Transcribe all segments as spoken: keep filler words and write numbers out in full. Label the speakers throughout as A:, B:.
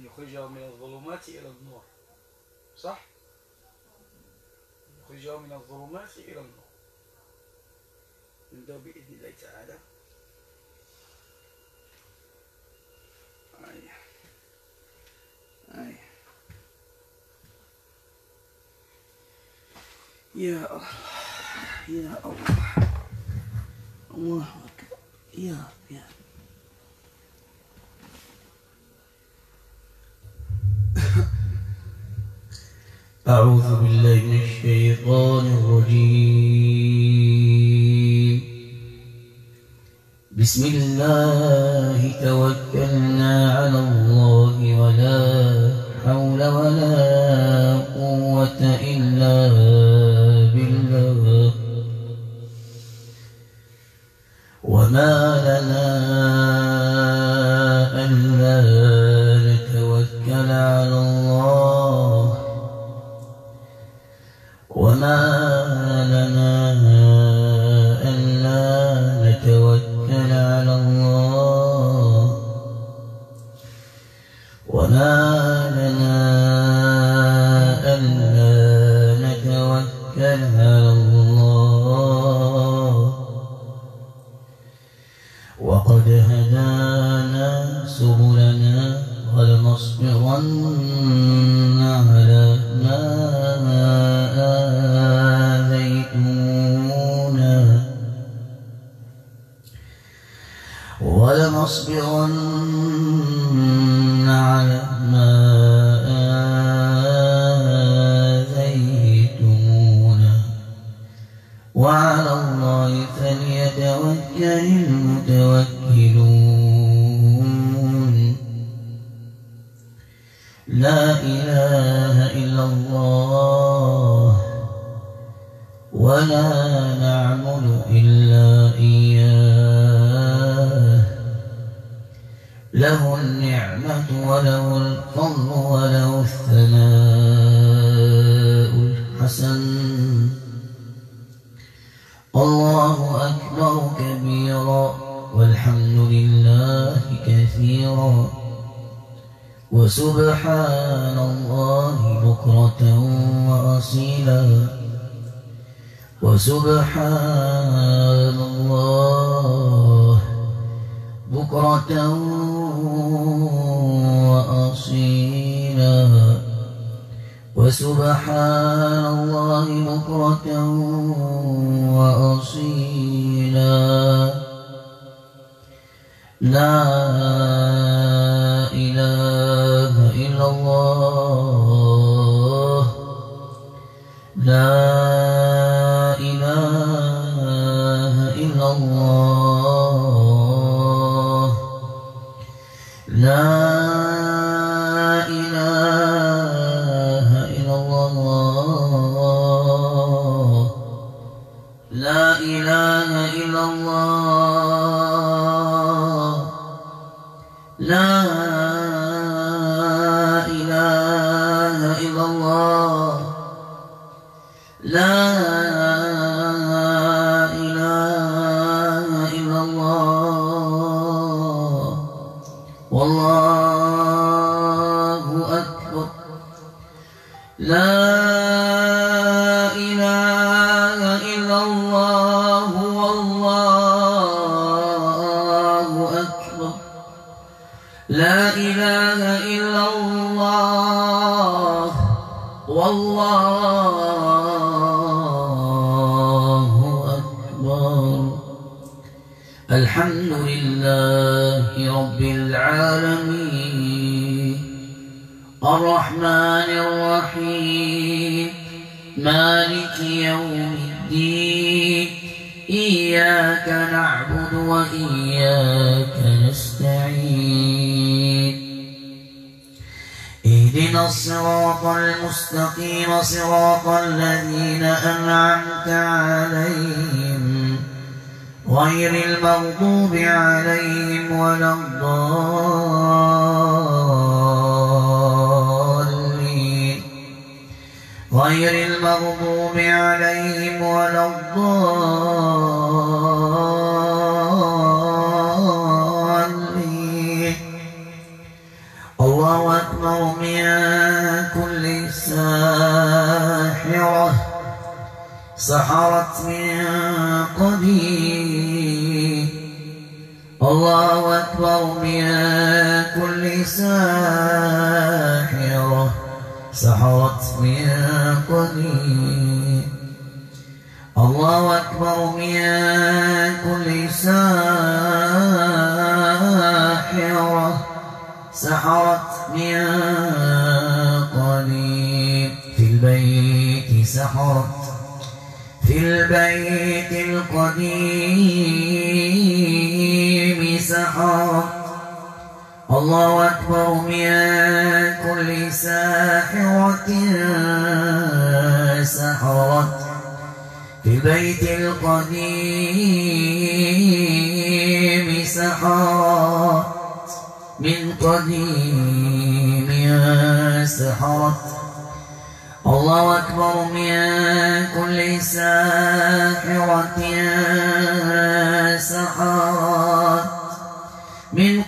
A: يخرجهم من الظلمات إلى النور، صح؟ يخرجهم من الظلمات إلى النور. نبدأ بإذن الله تعالى. آية آية يا الله يا الله، الله أكبر يا يا أعوذ بالله من الشيطان الرجيم. بسم الله توكلنا على الله ولا حول ولا قوة إلا بالله. وما لنا ألا نتوكل على الله وما لنا ألا نتوكل على الله وما لنا ألا نتوكل على الله وقد هدانا سبلنا ولنصبرن على ما آذيتمونا ولنصبرن على ما آذيتمونا وعلى الله فليتوكل المتوكلون. لا إله إلا الله ولا نعبد إلا إياه. له النعمة وله الفضل وله الثناء الحسن. الله أكبر كبيرا والحمد لله كثيرا وسبحان الله بكرة وأصيلا. وسبحان الله بكرة وأصيلا. وسبحان الله بكرة وأصيلا. لا إله إلا الله. لا إله إلا الله. لا إله إلا الله. لا إله إلا الله. لا إله إلا الله. لا إله إلا الله. والله أكبر. لا إله إلا الله. والله أكبر. لا إله إلا الله. والله أكبر. الحمد لله رب العالمين الرحمن الرحيم مالك يوم الدين. إياك نعبد وإياك نستعين. اهدنا الصراط المستقيم صراط الذين أنعمت عليهم غير المغضوب عليهم ولا الضالين. غير المغضوب عليهم ولا الضالين. الله أكبر. أكبر من كل ساحرة سحرت من قديم الله أكبر من كل ساحرة سحرت من قديم في البيت سحرت في البيت القديم سحرت الله أكبر من كل ساحرة سحرت في البيت القديم سحرت من قديم سحرت الله أكبر من كل ساحرة سحرت من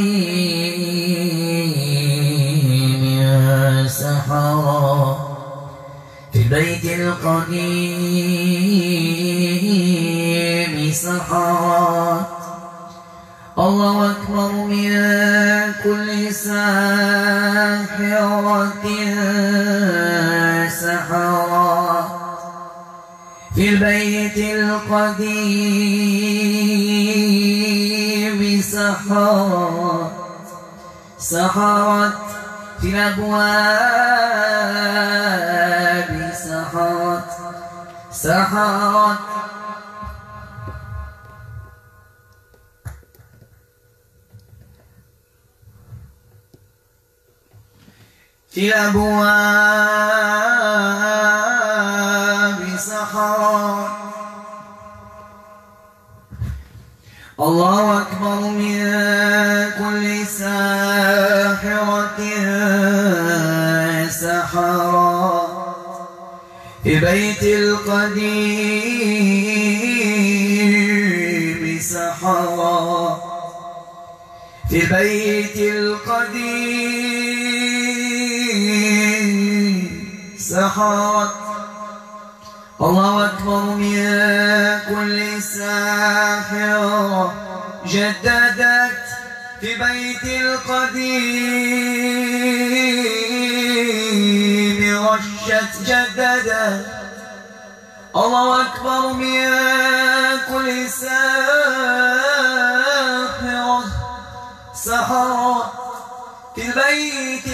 A: قديم سحرت في البيت القديم سحرت الله أكبر من كل ساحرة سحرت في البيت القديم سحرت سحرت في الأبواب سحرت سحرت في الأبواب سحرت الله أكبر من كل ساحرة سحرت في بيت القديم سحرت في بيت القديم سحرت الله أكبر من كل ساحرة جددت في بيت القديم رشت جددت الله أكبر من كل ساحرة سحرت في البيت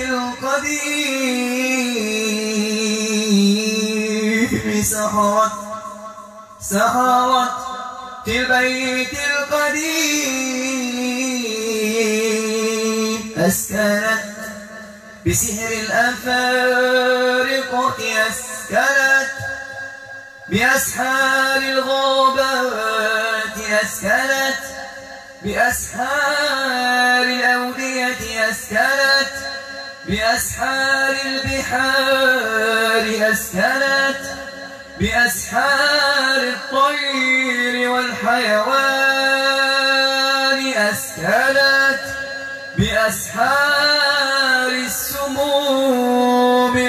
A: القديم سحرت سحرت في البيت القديم أسكنت بسحر الأفارقة أسكنت بأسحار الغابات أسكنت بأسحار الأودية أسكنت بأسحار البحار أسكنت بأسحار الطير والحيوان أسكنت بأسحار السموم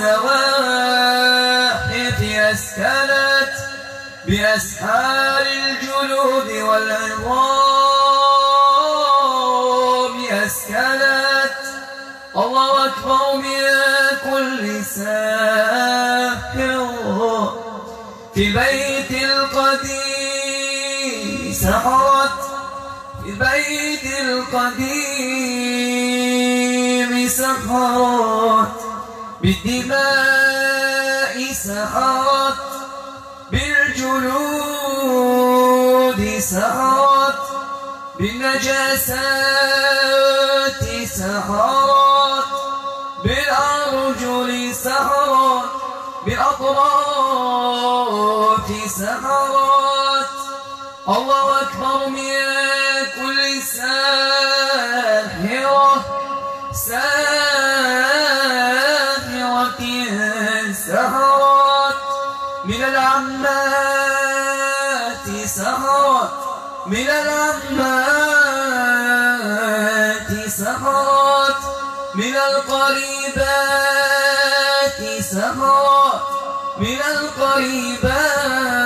A: والزواحف أسكنت بأسحار الجلود والعظام أسكنت الله أكبر من كل ساحر في بيت القديم سحرت في البيت القديم سحرت بالدماء سحرت بالجلود سحرت بالنجاسات سحرت بالأرجل سحرت بالأطراف سحرت الله أكبر من كل ساحرة ساحرة سحرت من العمات سحرت من العمات سحرت من القريبات سحرت من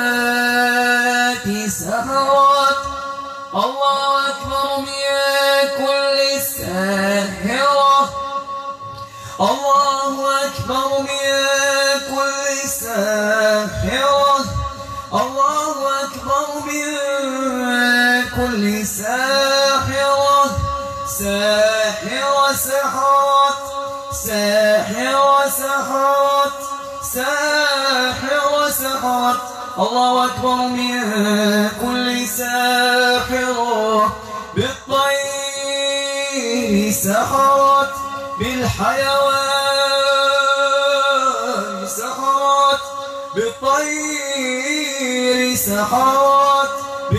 A: القريبات سحرت الله أكبر من
B: ساحرة. الله أكبر من كل ساحرة. الله أكبر من كل ساحرة. ساحرة سحرت ساحرة سحرت ساحرة سحرت. الله أكبر من كل ساحرة. بالطير سحرت بالحيوان سحرت. بالطير سحرت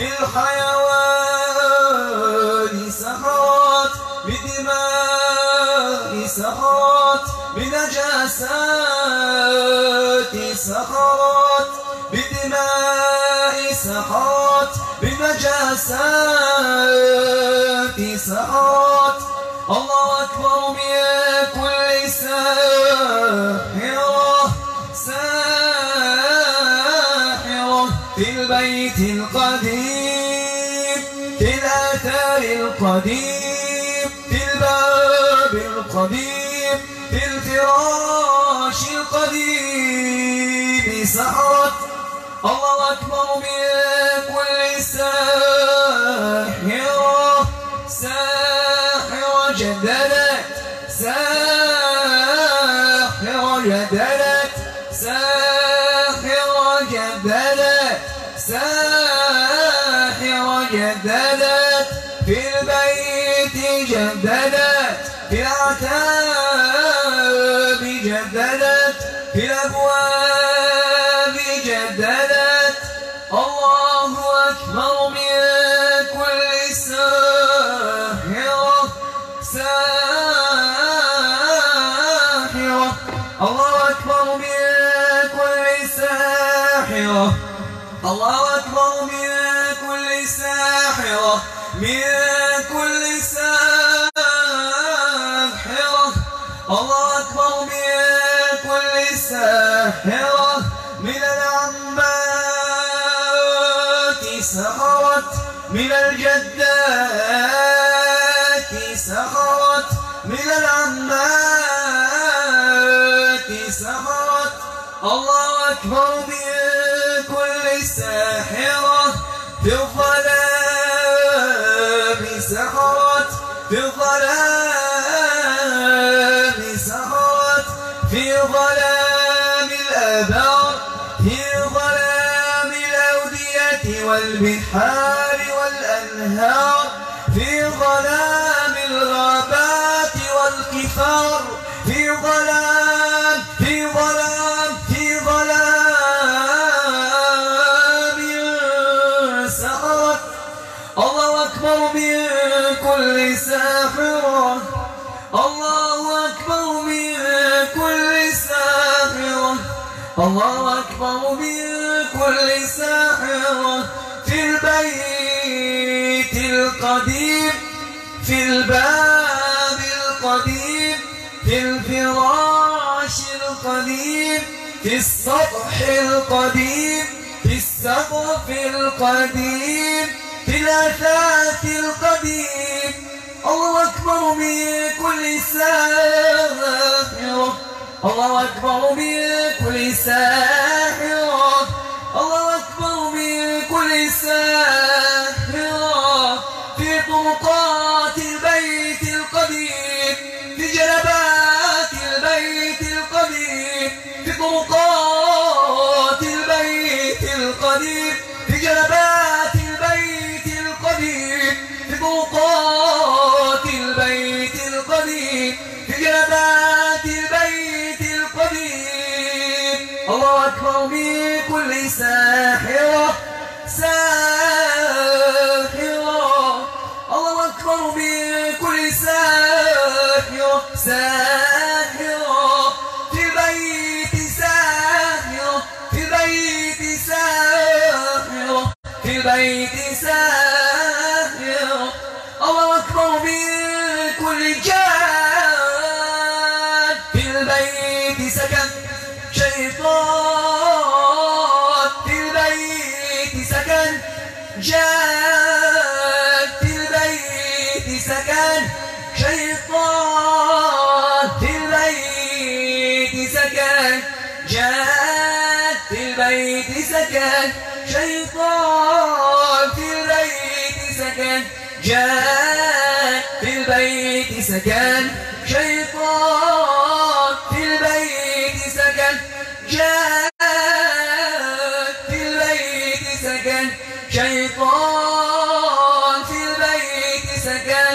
B: بالحيوان سحرت. بالدماء سحرت بنجاسات سحرت. بالدماء سحرت بنجاسات سحرت. الله أكبر من كل ساحرة. ساحرة في البيت القديم في الآثار القديم في الباب القديم في الفراش القديم سحرت. الله أكبر من كل ساحرة. ساحرة جددت ساحرة جددت ساحرة جددت ساحرة جددت في البيت جددت في الأعتاب جددت في الأبواب جددت. الله أكبر من كل ساحرة. ساحرة. الله أكبر من كل ساحرة. الله أكبر من كل ساحرة. من كل ساحرة. الله أكبر من كل ساحرة. من العنبات سحرت من الجدات سحرت من العمات سحرت. الله أكبر من كل ساحرة. في الظلام سحرت في الظلام سحرت في ظلام الآبار في ظلام الأودية والبحار والأنهار في ظلام الغابات والقفار في ظلام في ظلام في ظلام سحرت. الله أكبر من كل ساحرة. الله أكبر من كل ساحرة. الله أكبر من كل ساحرة. في البيت القديم في الباب القديم في الفراش القديم في السطح القديم في السقف القديم في الأثاث القديم. الله أكبر من كل ساحرة. الله أكبر من كل ساحرة. الله أكبر من كل ساحرة. في طرقات البيت القديم في جنبات البيت القديم في طرقات البيت القديم في جنبات البيت القديم في طرقات البيت القديم في جنبات البيت القديم. الله أكبر من كل ساحرة. ساحرة. الله أكبر من كل ساحرة. ساحرة. في البيت ساحرة. في البيت ساحرة. في البيت ساحرة. الله أكبر من كل جان. في البيت سكن شيطان. في البيت سكن جان. في البيت سكن شيطان في البيت سكن جاء في البيت سكن شيطان في البيت سكن جاء في البيت سكن شيطان في البيت سكن جاء في البيت سكن شيطان في البيت سكن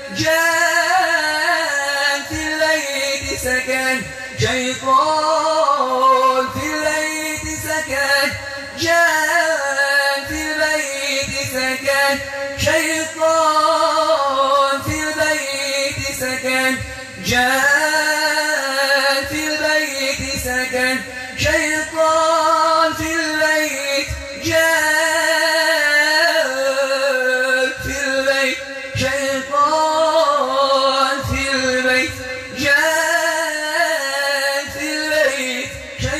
B: جاء في البيت سكن شيطان في البيت سكن جاء في البيت سكن شيطان في البيت سكن جاء في البيت سكن شيطان في البيت جاء في البيت شيطان في البيت جاء في البيت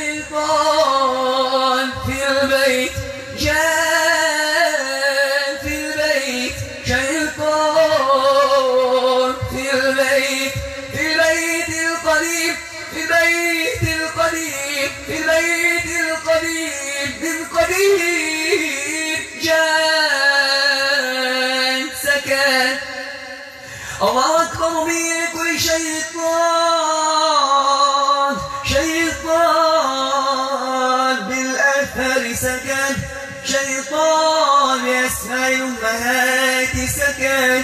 B: شيطان في البيت جاء في البيت شيطان في البيت في البيت القديم في البيت القديم في البيت القديم القديم جاء سكن الله أكبر من كل شيطان شيطان بالأثر سكن شيطان بأسماء الأمهات سكن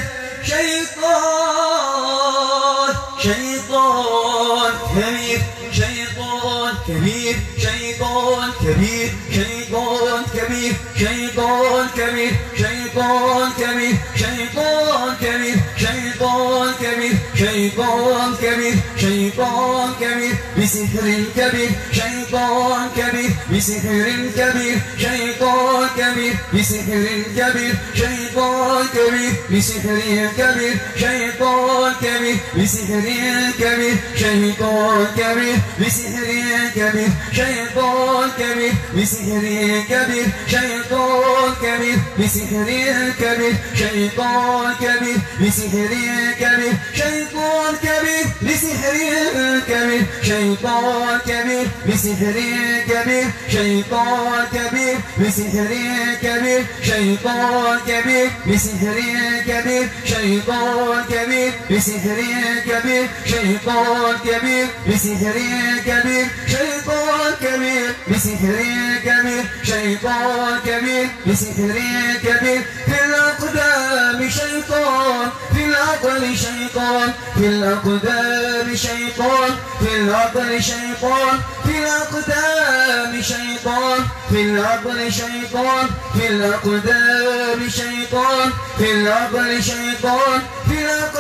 B: شيطان شيطان كبير شيطان كبير شيطان كبير شيطان كبير شيطان كبير شيطان كبير شيطان كبير شيطان كبير شيطان كبير شيطان كبير بسحر كبير شيطان كبير بسحر كبير شيطان كبير بسحر كبير شيطان كبير بسحر كبير شيطان كبير بسحر كبير شيطان كبير بسحر كبير شيطان كبير بسحر كبير شيطان كبير بسحر كبير شيطان كبير بسحر كبير شيطان كبير بسحر كبير شيطان كبير بسحر كبير شيطان كبير بسحر كبير شيطان كبير بسحر كبير شيطان كبير بسحر كبير شيطان كبير بسحر كبير شيطان كبير بسحر كبير شيطان كبير بسحر كبير في الأقدام شيطان في العقل شيطان في الأقدام شيطان في العقل شيطان في الأقدام شيطان في العقل شيطان في الأقدام شيطان في العقل شيطان في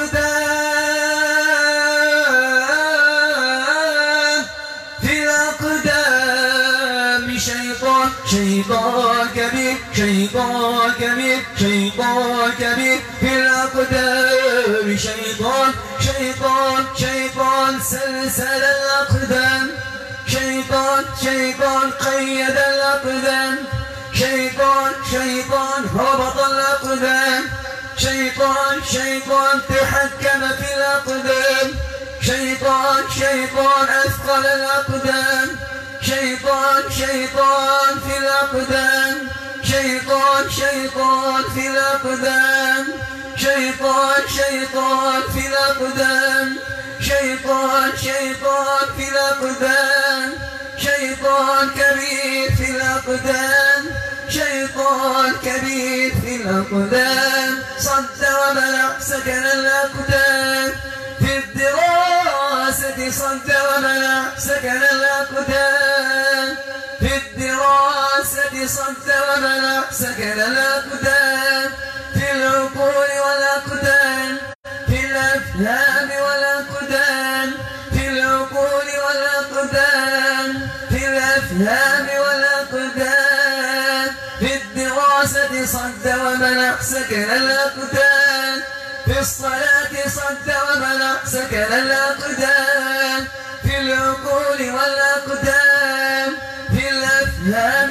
B: الأقدام في الأقدام شيطان شيطان كبير شيطان كبير شيطان كبير في الأقدام شيطان شيطان شيطان سلسل الأقدام شيطان شيطان قيد الأقدام شيطان شيطان ربط الأقدام شيطان شيطان تحكم في الأقدام شيطان شيطان أثقل الأقدام شيطان شيطان في الأقدام شيطان شيطان في الأقدام شيطان شيطان في الأقدام شيطان شيطان في الأقدام شيطان كبير في الأقدام شيطان كبير في الأقدام صد ومنع سكن الأقدام في الدراسة صد ومنع سكن الأقدام في الدراسة صد ومنع سكن الأقدام في العقول والأقدام في الأفهام والأقدام في العقول والأقدام في الأفهام والأقدام في الدراسة صد ومنع سكن الأقدام في الصلاة صد ومنع سكن الأقدام في العقول والأقدام في الأفهام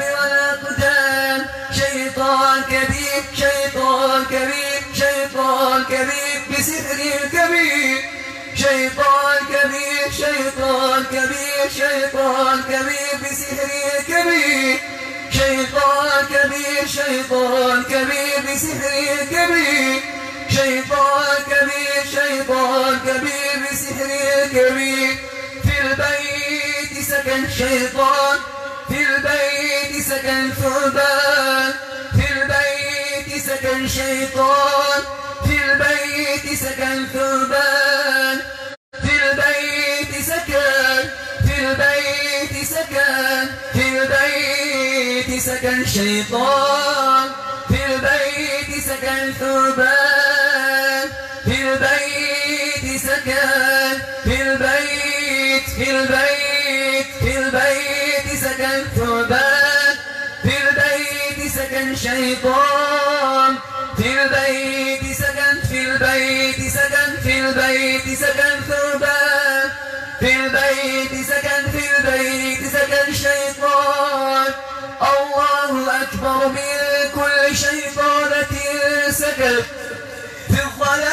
B: والأقدام شيطان كبير شيطان كبير شيطان كبير بسحر كبير شيطان كبير شيطان كبير شيطان كبير بسحر كبير شيطان كبير شيطان كبير بسحر كبير شيطان كبير شيطان كبير بسحر كبير في البيت سكن شيطان في البيت سكن ثعبان في البيت سكن شيطان في البيت سكن ثعبان في البيت سكن في البيت سكن في البيت سكن شيطان في البيت سكن ثعبان في البيت سكن في البيت في البيت في البيت سكن ثعبان في البيت سكن شيطان في البيت سكن في البيت سكن في البيت سكن ثعبان في البيت سكن في البيت سكن شيطان الله أكبر من كل شيطانة سكنت في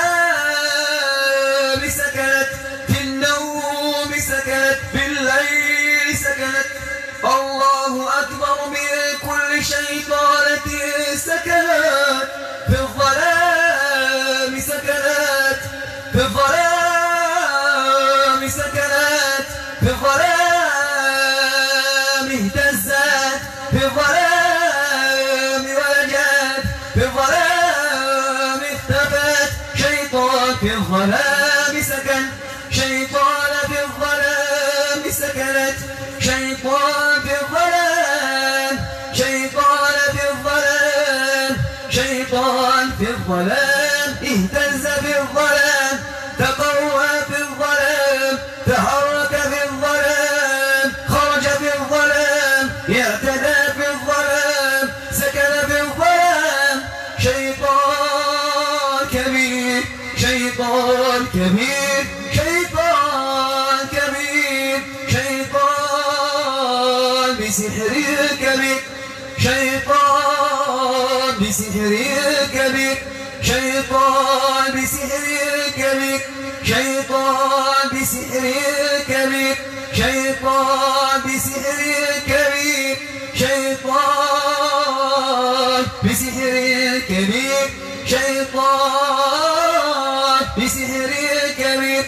B: الظلام سكنت في النوم سكنت في الليل سكنت الله أكبر من كل شيطانة سكنت في الظلام سكنت في الظلام سكنت في الظلام اهتزت في الظلام ولجت في الظلام اختفت شيطان في الظلام سكن شيطان في الظلام سكنت شيطان في الظلام شيطان في الظلام شيطان في الظلام اهتز في الظلام تقوى في الظلام تحرك في الظلام خرج في الظلام اعتدى في الظلام سكن في الظلام شيطان كبير شيطان كبير شيطان كبير شيطان بسحر كبير شيطان بسحر كبير شيطان بسحر كبير شيطان بسحر كبير شيطان بسحر كبير شيطان بسحر كبير شيطان بسحر كبير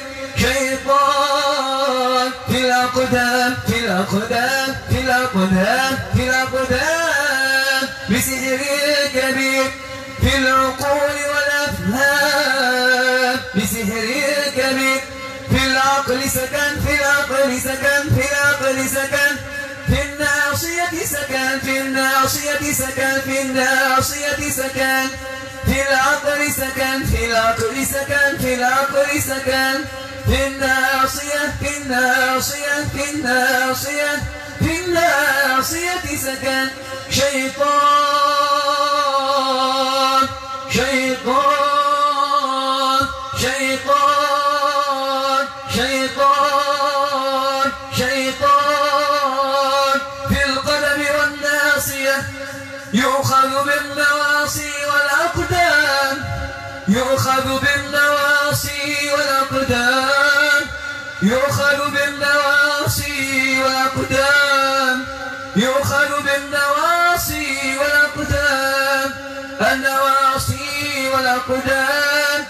B: شيطان في الأقدام في الأقدام في الأقدام في الأقدام بسحر كبير في العقول والأفهام بسحر كبير في العقل سكن في العقل سكن في العقل سكن في الناصية سكن في الناصية سكن في الناصية سكن في العقل سكن في العقل سكن في العقل سكن في الناصية في الناصية في الناصية في الناصية سكن شيطان شيطان شيطان شيطان شيطان في القدم والناصية يؤخذ بالنواصي والأقدام يؤخذ بالنواصي والأقدام يؤخذ بالنواصي والأقدام يؤخذ بالنواصي والأقدام النواصي والأقدام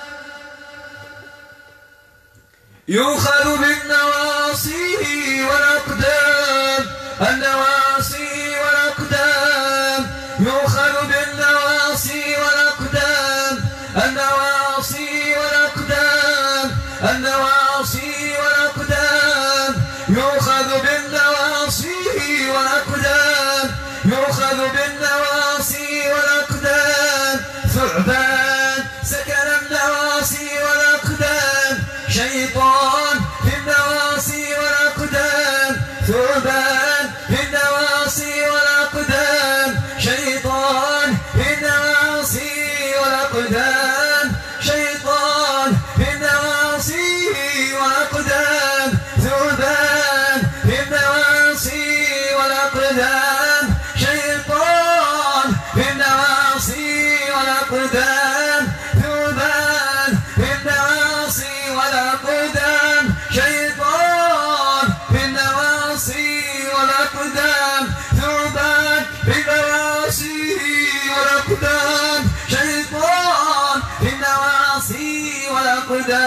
B: يؤخذ بالنواصي والأقدام النواصي والأقدام يؤخذ بالنواصي والأقدام النواصي والأقدام النواصي والأقدام يؤخذ بالنواصي والأقدام يؤخذ بالنواصي والأقدام ثعبان سكن النواصي والأقدام شيطان في النواصي والأقدام ثعبان في النواصي والأقدام شيطان في النواصي والأقدام شيطان في النواصي والأقدام ثعبان في النواصي والأقدام شيطان في النواصي والأقدام ثعبان في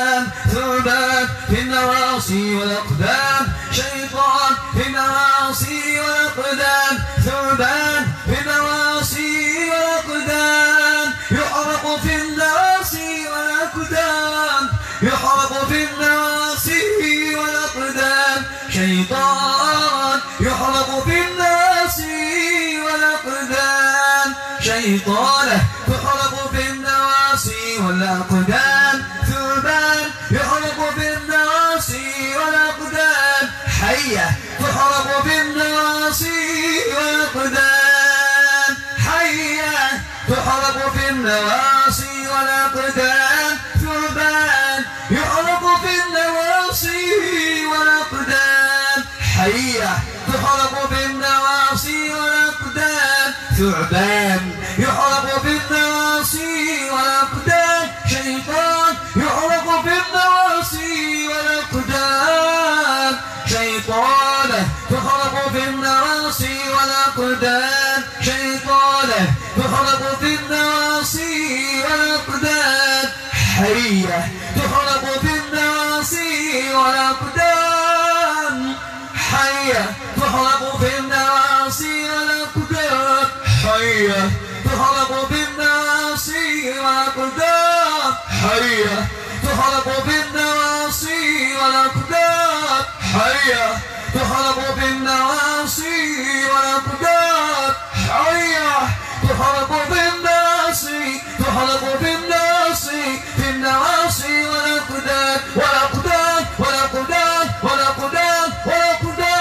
B: ثعبان ثعبان في النواصي والأقدام شيطان في النواصي والأقدام ثعبان في النواصي والأقدام يحرق في النواصي والأقدام يحرق في النواصي والأقدام شيطان يحرق في النواصي والأقدام شيطانه تحرق في النواصي والأقدام ثعبان يحرق في النواصي والأقدام حية تحرق في النواصي والأقدام حية تحرق في النواصي والأقدام ثعبان يحرق في النواصي والأقدام حية تحرق في النواصي والأقدام ثعبان يحرق في النواصي والأقدام شيطان يحرق في النواصي والأقدام شيطانه تحرق في النواصي والأقدام شيطانه تحرق في النواصي والأقدام حية تحرق في النواصي والأقدام حية تحرق في النواصي والأقدام حية تحرق في النواصي والأقدام حية تحرق في النواصي والأقدام حية تحرق في النواصي والأقدام حية تحرق في النواصي تحرق في النواصي في النواصي والأقدام والأقدام والأقدام والأقدام والأقدام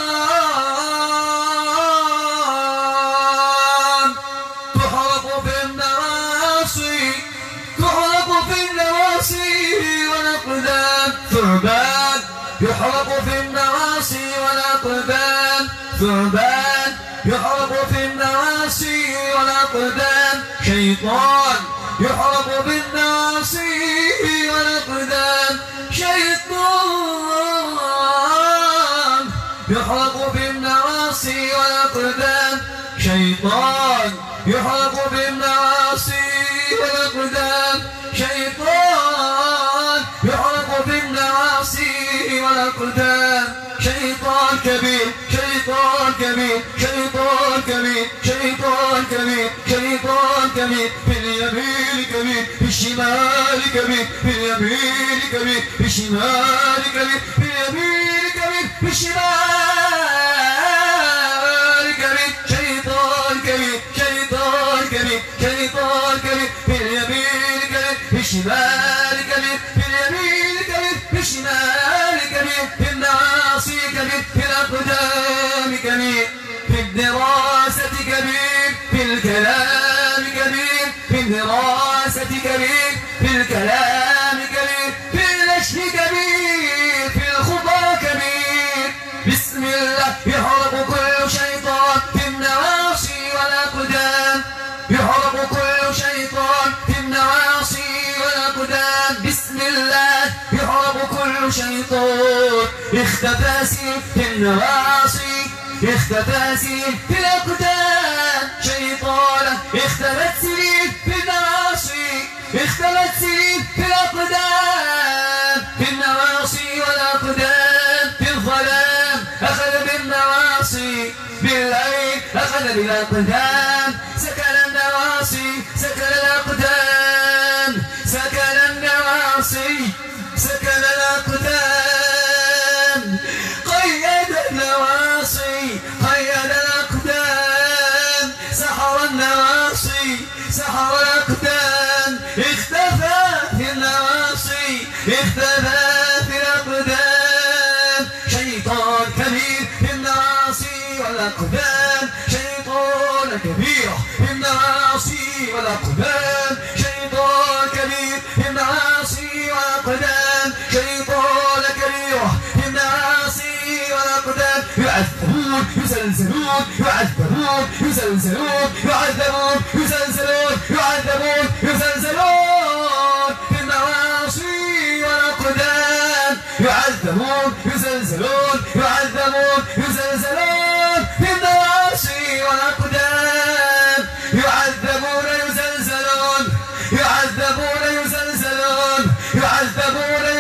B: تحرق في النواصي تحرق في النواصي والأقدام ثعبان يحرق في النواصي والأقدام ثعبان يحرق في النواصي والأقدام شيطان يحرق في النواصي والأقدام شيطان يحرق في النواصي والأقدام شيطان يحرق في النواصي والأقدام شيطان يحرق في النواصي والأقدام شيطان كبير شيطان كبير شيطان كبير شيطان كبير شيطان كبير في اليمين كبير في الشمال كبير في اليمين كبير في الشمال كبير في اليمين كبير في الشمال كبير شيطان كبير شيطان كبير شيطان كبير في اليمين كبير في الشمال كبير في اليمين كبير في الشمال كبير في النواصي كبير في الأقدام كبير في الدراسة كبير في الكلام كبير في الدراسة كبير في الكلام كبير في النشر كبير في الخطى كبير بسم الله يحرق كل شيطان في النواصي والأقدام يحرق كل شيطان في النواصي والأقدام بسم الله يحرق كل شيطان اختفى سيف في النواصي اختفى سيف في الأقدام شيطان اختفت سيف في النواصي اختفت سيف في الأقدام في النواصي والأقدام في الظلام أخذ بالنواصي بالليل أخذ بالأقدام سكن النواصي سكن الأقدام سكن النواصي سكن الأقدام قيد النواصي قيد الأقدام سحر النواصي سحر الأقدام اختفى في النواصي اختفى في الأقدام شيطان كبير في النواصي والأقدام شيطان كبير في النواصي والأقدام شيطان كبير في النواصي والأقدام شيطان كبير في النواصي والأقدام يعذبون يسلسلون يعذبون يسلسلون يعذبون يسلسلون يعذبون يسلسلون في النواصي والأقدام يعذبون يسلسلون يعذبون يسلسلون في النواصي والأقدام يعذبون يسلسلون يعذبون يسلسلون يعذبون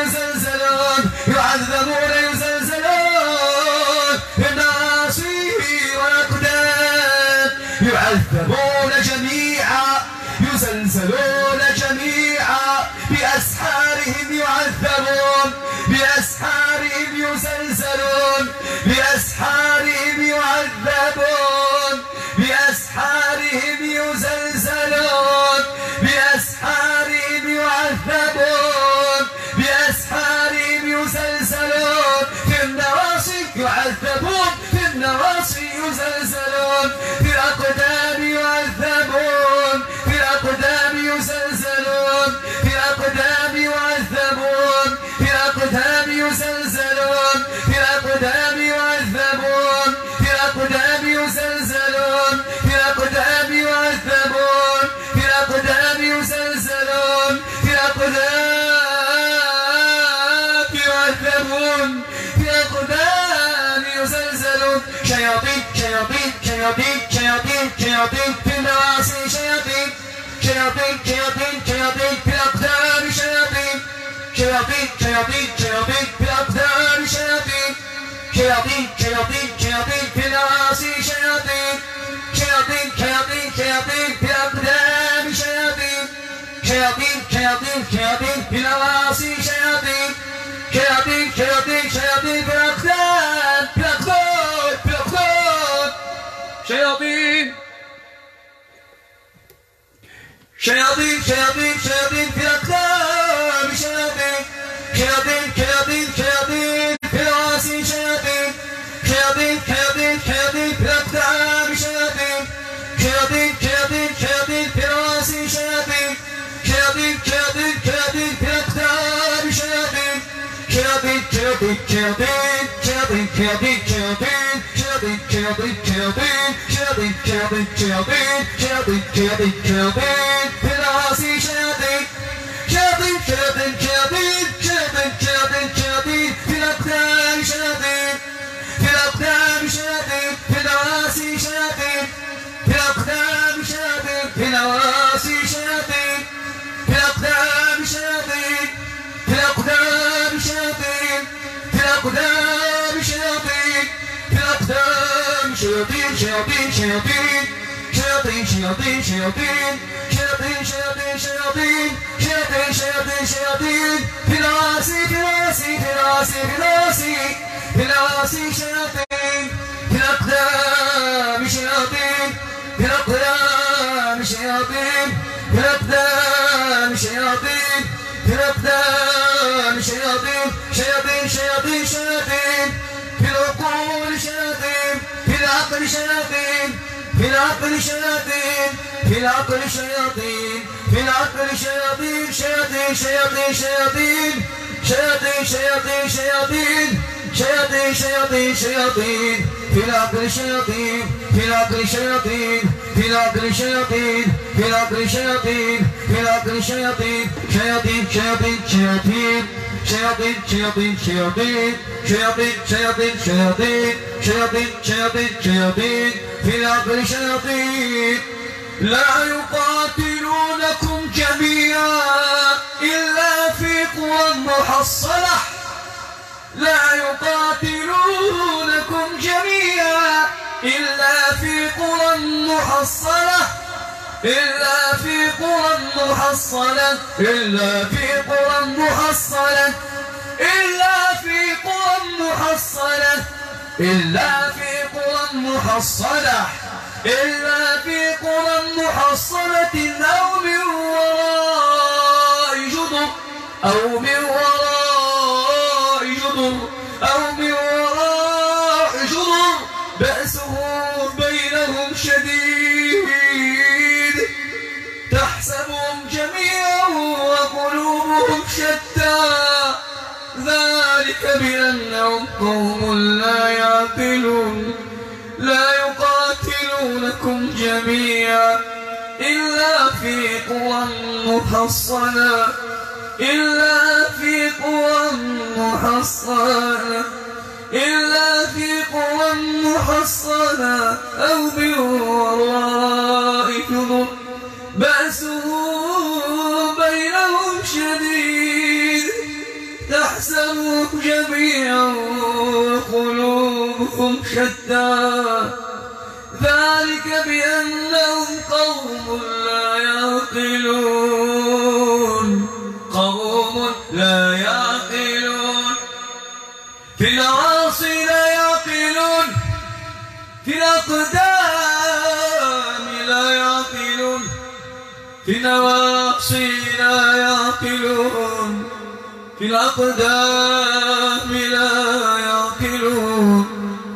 B: يعذبون في النواصي يزلزلون في الأقدام يعذبون في الأقدام يزلزلون في الأقدام يعذبون في الأقدام يزلزلون في الأقدام يعذبون في الأقدام يزلزلون في الأقدام يعذبون في الأقدام يزلزلون في الأقدام يعذبون في الأقدام يزلزلون شياطين شياطين شياطين شياطين شياطين في النواصي شياطين شياطين شياطين شياطين في الأقدام شياطين شياطين شياطين شياطين في الأقدام شياطين شياطين شياطين شياطين في النواصي شياطين شياطين شياطين شياطين في الأقدام شياطين شياطين شياطين شياطين في النواصي شياطين شياطين شياطين شياطين في الأقدام في الأقدام في الأقدام شياطين شياطين شياطين شياطين في الأقدام شياطين شياطين شياطين شياطين في النواصي شياطين شياطين شياطين شياطين في الأقدام شياطين شياطين شياطين شياطين في النواصي شياطين شياطين شياطين شياطين في الأقدام شياطين شياطين شياطين شياطين شياطين شياطين شياطين شياطين شياطين شياطين شياطين شياطين شياطين شياطين شياطين شياطين في النواصي شياطين شياطين شياطين شياطين شياطين شياطين شياطين في الأقدام شياطين في الأقدام شياطين في النواصي شياطين في الأقدام شياطين في النواصي شياطين في الأقدام شياطين في الأقدام شياطين في الأقدام شياطين في الأقدام شياطين شياطين شياطين شياطين شياطين شياطين شياطين شياطين شياطين شياطين شياطين شياطين في النواصي في النواصي في النواصي في النواصي في النواصي شياطين في الأقدام شياطين في الأقدام شياطين في الأقدام شياطين في الأقدام شياطين شياطين شياطين شياطين في العقول شياطين في العقل شياطين في العقل شياطين في العقل شياطين في العقل شياطين شياطين شياطين شياطين شياطين شياطين شياطين شياطين شياطين شياطين في العقل شياطين في العقل شياطين في العقل شياطين في العقل شياطين في العقل شياطين شياطين شياطين شياطين شياطين شياطين شياطين شياطين شياطين شياطين شياطين شياطين شياطين في العقل شياطين لا يقاتلونكم جميعا إلا في قرى محصنة لا يقاتلونكم جميعا إلا في قرى محصنة إلا في قرى محصنة إلا في قرى محصنة إلا في قرى محصنة إلا في قرى محصنة إلا في قرى محصنة أو من وراء جدر أو من وراء جدر أو من وراء جدر بأسه بينهم شديد تحسبهم جميعا وقلوبهم شتى ذلك بأنهم قوم لا يعقلون لا يقاتلونكم جميعا إلا في قرى محصنة إلا في قرى محصنة إلا في قرى محصنة أو من وراء جدر بأسه بينهم شديد تحسبهم جميعا وقلوبهم شتى ذلك بأنهم قوم لا يعقلون قوم لا يعقلون في العاصي لا يعقلون في الأقدام لا يعقلون في النواصي لا يعقلون في الأقدام لا يعقلون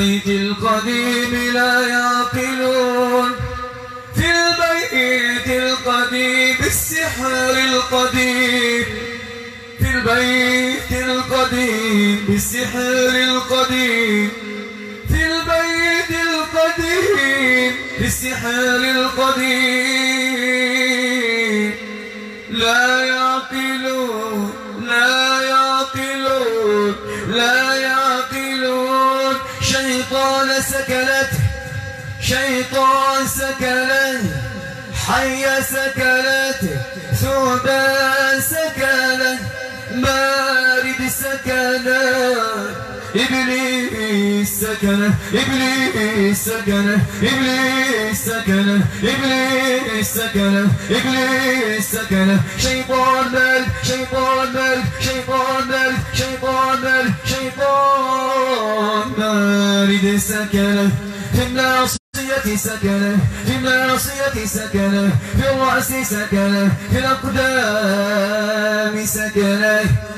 B: البيت القديم لا يعقلون في البيت القديم بالسحر القديم في البيت القديم بالسحر القديم في البيت القديم بالسحر القديم لا يعقلون لا يعقلون لا يعقلون شيطان سكنته شيطان سكنته حي سكنته ثعبان سكنته مارد سكنه إبليس سكنه إبليس سكنه إبليس سكنه إبليس سكنه إبليس سكنه شيطان مال شيطان مال شيطان مال شيطان مال شيطان مارد سكنه في الناصية سكنه في الناصية سكنه في الرأس سكنه في الأقدام سكنه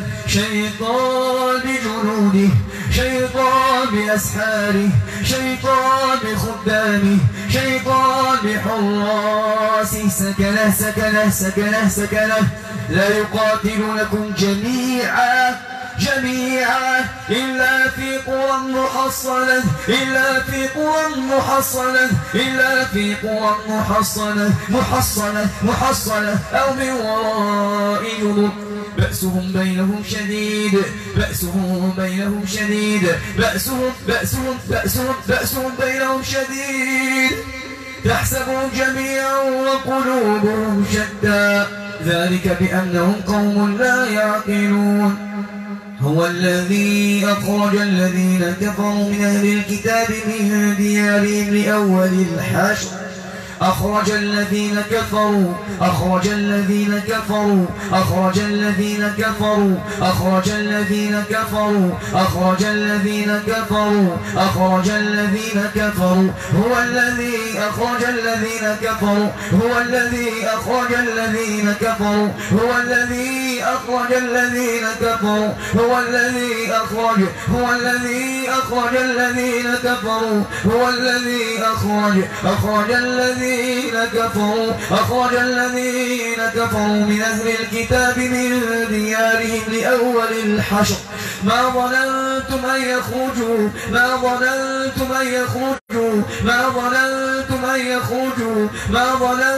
B: شيطان بجنوده شيطان بأسحاره شيطان بخدامه شيطان بحراسه سكنه سكنه سكنه سكنه لا يقاتلونكم جميعا جميعا إلا في قرى محصنة إلا في قرى محصنة إلا في قرى محصنة محصنة محصنة أو من وراء جدر بأسهم بينهم شديد بأسهم بينهم شديد بأسهم بأسهم بأسهم بأسهم بينهم شديد تحسبهم جميعا وقلوبهم شتى ذلك بأنهم قوم لا يعقلون هو الذي أخرج الذين كفروا من أهل الكتاب من ديارهم لأول الحشر أخرج الذين كفروا أخرج الذين كفروا أخرج الذين كفروا أخرج الذين كفروا أخرج الذين كفروا أخرج الذين كفروا هو الذي أخرج الذين كفروا هو الذي أخرج الذين كفروا هو الذي أخرج الذين كفروا هو الذي أخرج هو الذي أخرج الذين كفروا هو الذي أخرج أخرج الذين الذين كفروا أخرج الذين كفروا من أهل الكتاب من ديارهم لأول الحشر ما ظننتم أن يخرجوا ما ظننتم أن يخرجوا ما ظننتم أن يخرجوا ما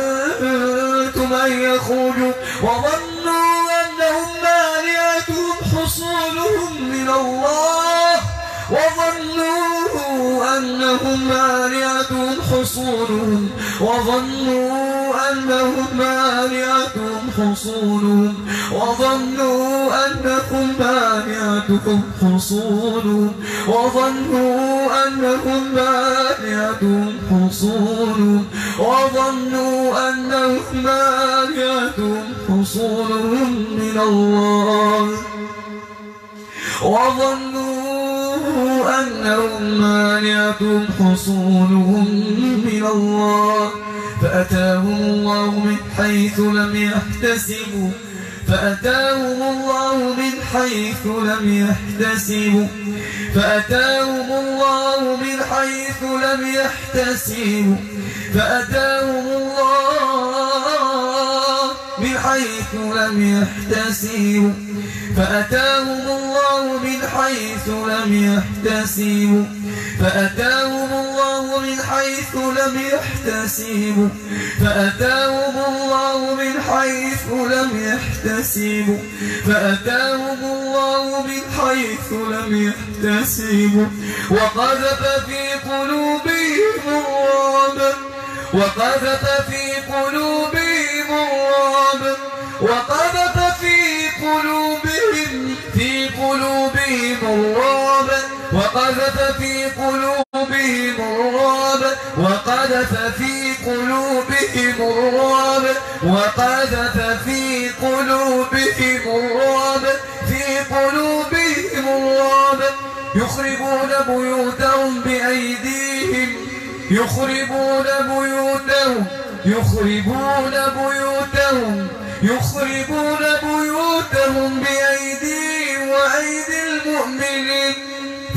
B: ظننتم أن يخرجوا وظنوا أنهم مانعتهم حصولهم من الله وظنوا أنهم مانعتهم حصولهم وظنوا أنهم مانعتهم حصولهم وظنوا أنهم مانعتهم حصولهم وظنوا أنهم مانعتهم حصولهم وظنوا أنهم مانعتهم حصولهم من الله وظنوا أنهم مانعتهم حصولهم من الله فأتاهم الله من حيث لم يحتسبوا فأتاهم الله من حيث لم يحتسبوا فأتاهم الله من حيث لم يحتسبوا فأتاهم الله من حيث لم يحتسبوا فأتاهم الله من حيث لم يحتسبوا فأتاهم الله من حيث لم يحتسبوا فأتاهم الله من حيث لم يحتسبوا فأتاهم الله من حيث لم يحتسبوا وقذف في قلوبهم الرعب وقذف في قلوبهم الرعب وقذف في قلوبهم في قلوبهم الرعب وقذف في قلوبهم الرعب وقذف في قلوبهم الرعب وقذف في قلوبهم الرعب في قلوبهم الرعب يخربون بيوتهم بأيديهم يخربون بيوتهم يخربون بيوتهم يخربون بيوتهم بأيديهم وأيدي المؤمنين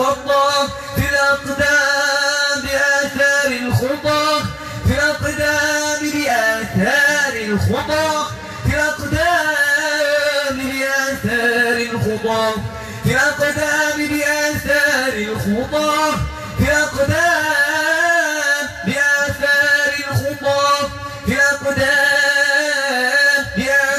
B: الخطى في الأقدام بآثار الخطى في الأقدام بآثار الخطى في الأقدام بآثار الخطى في الأقدام بآثار الخطى في الأقدام بآثار الخطى في الأقدام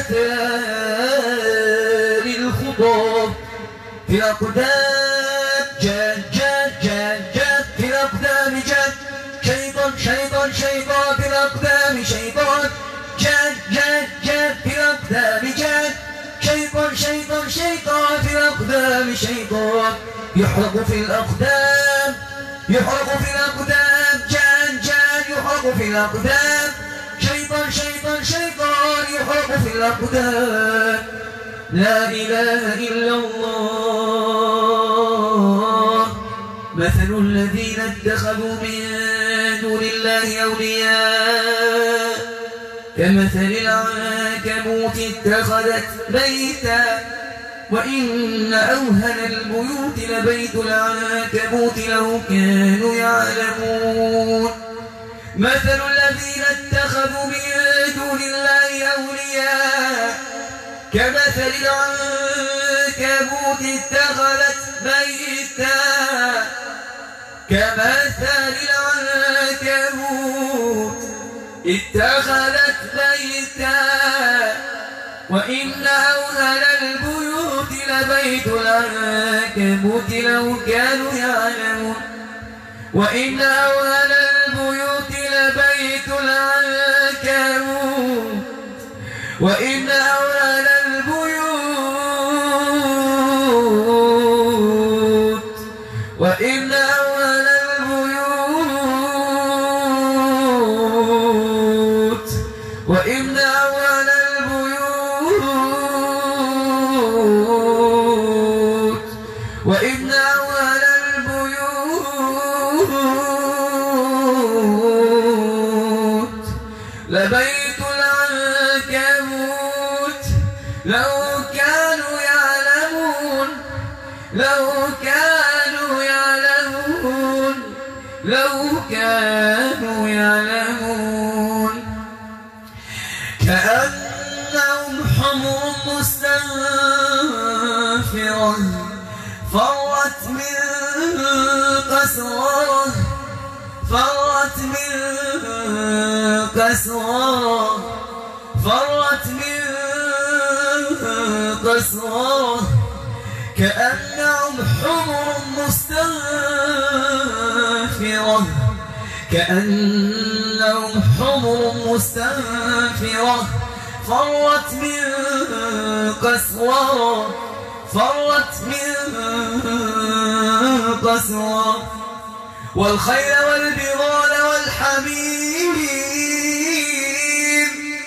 B: بآثار الخطى في الأقدام جاد جاد جاد جاد في الأقدام جاد شيطان شيطان شيطان في الأقدام شيطان جاد جاد جاد في الأقدام جاد شيطان شيطان شيطان في الأقدام شيطان يحرق في الأقدام يحرق في الأقدام جان جان يحرق في الأقدام شيطان شيطان شيطان يحرق في الأقدام لا إله إلا الله مثل الذين اتخذوا من دون الله أولياء كمثل العنكبوت اتخذت بيتا وإن أوهن البيوت لبيت العنكبوت لو كانوا يعلمون مثل الذين اتخذوا من دون الله أولياء كمثل العنكبوت اتخذت بيتا كمثل العنكبوت اتخذت بيتا وإن أوهن البيوت لبيت العنكبوت لو كانوا يعلمون وإن أوهن البيوت لبيت العنكبوت وإن أوهن البيوت وإن أوهن البيوت وإن أوهن البيوت وإن أوهن البيوت لبيت العنكبوت لو كانوا يعلمون لو كانوا يعلمون لو كانوا يعلمون كأنهم حمر مستنفرة فرت من قسورة فرت من قسورة فرت من قسورة كأنهم حمر مستنفرة كأنهم حمر مستنفرة فرت من قسورة فرت من قسورة والخيل والبغال والحمير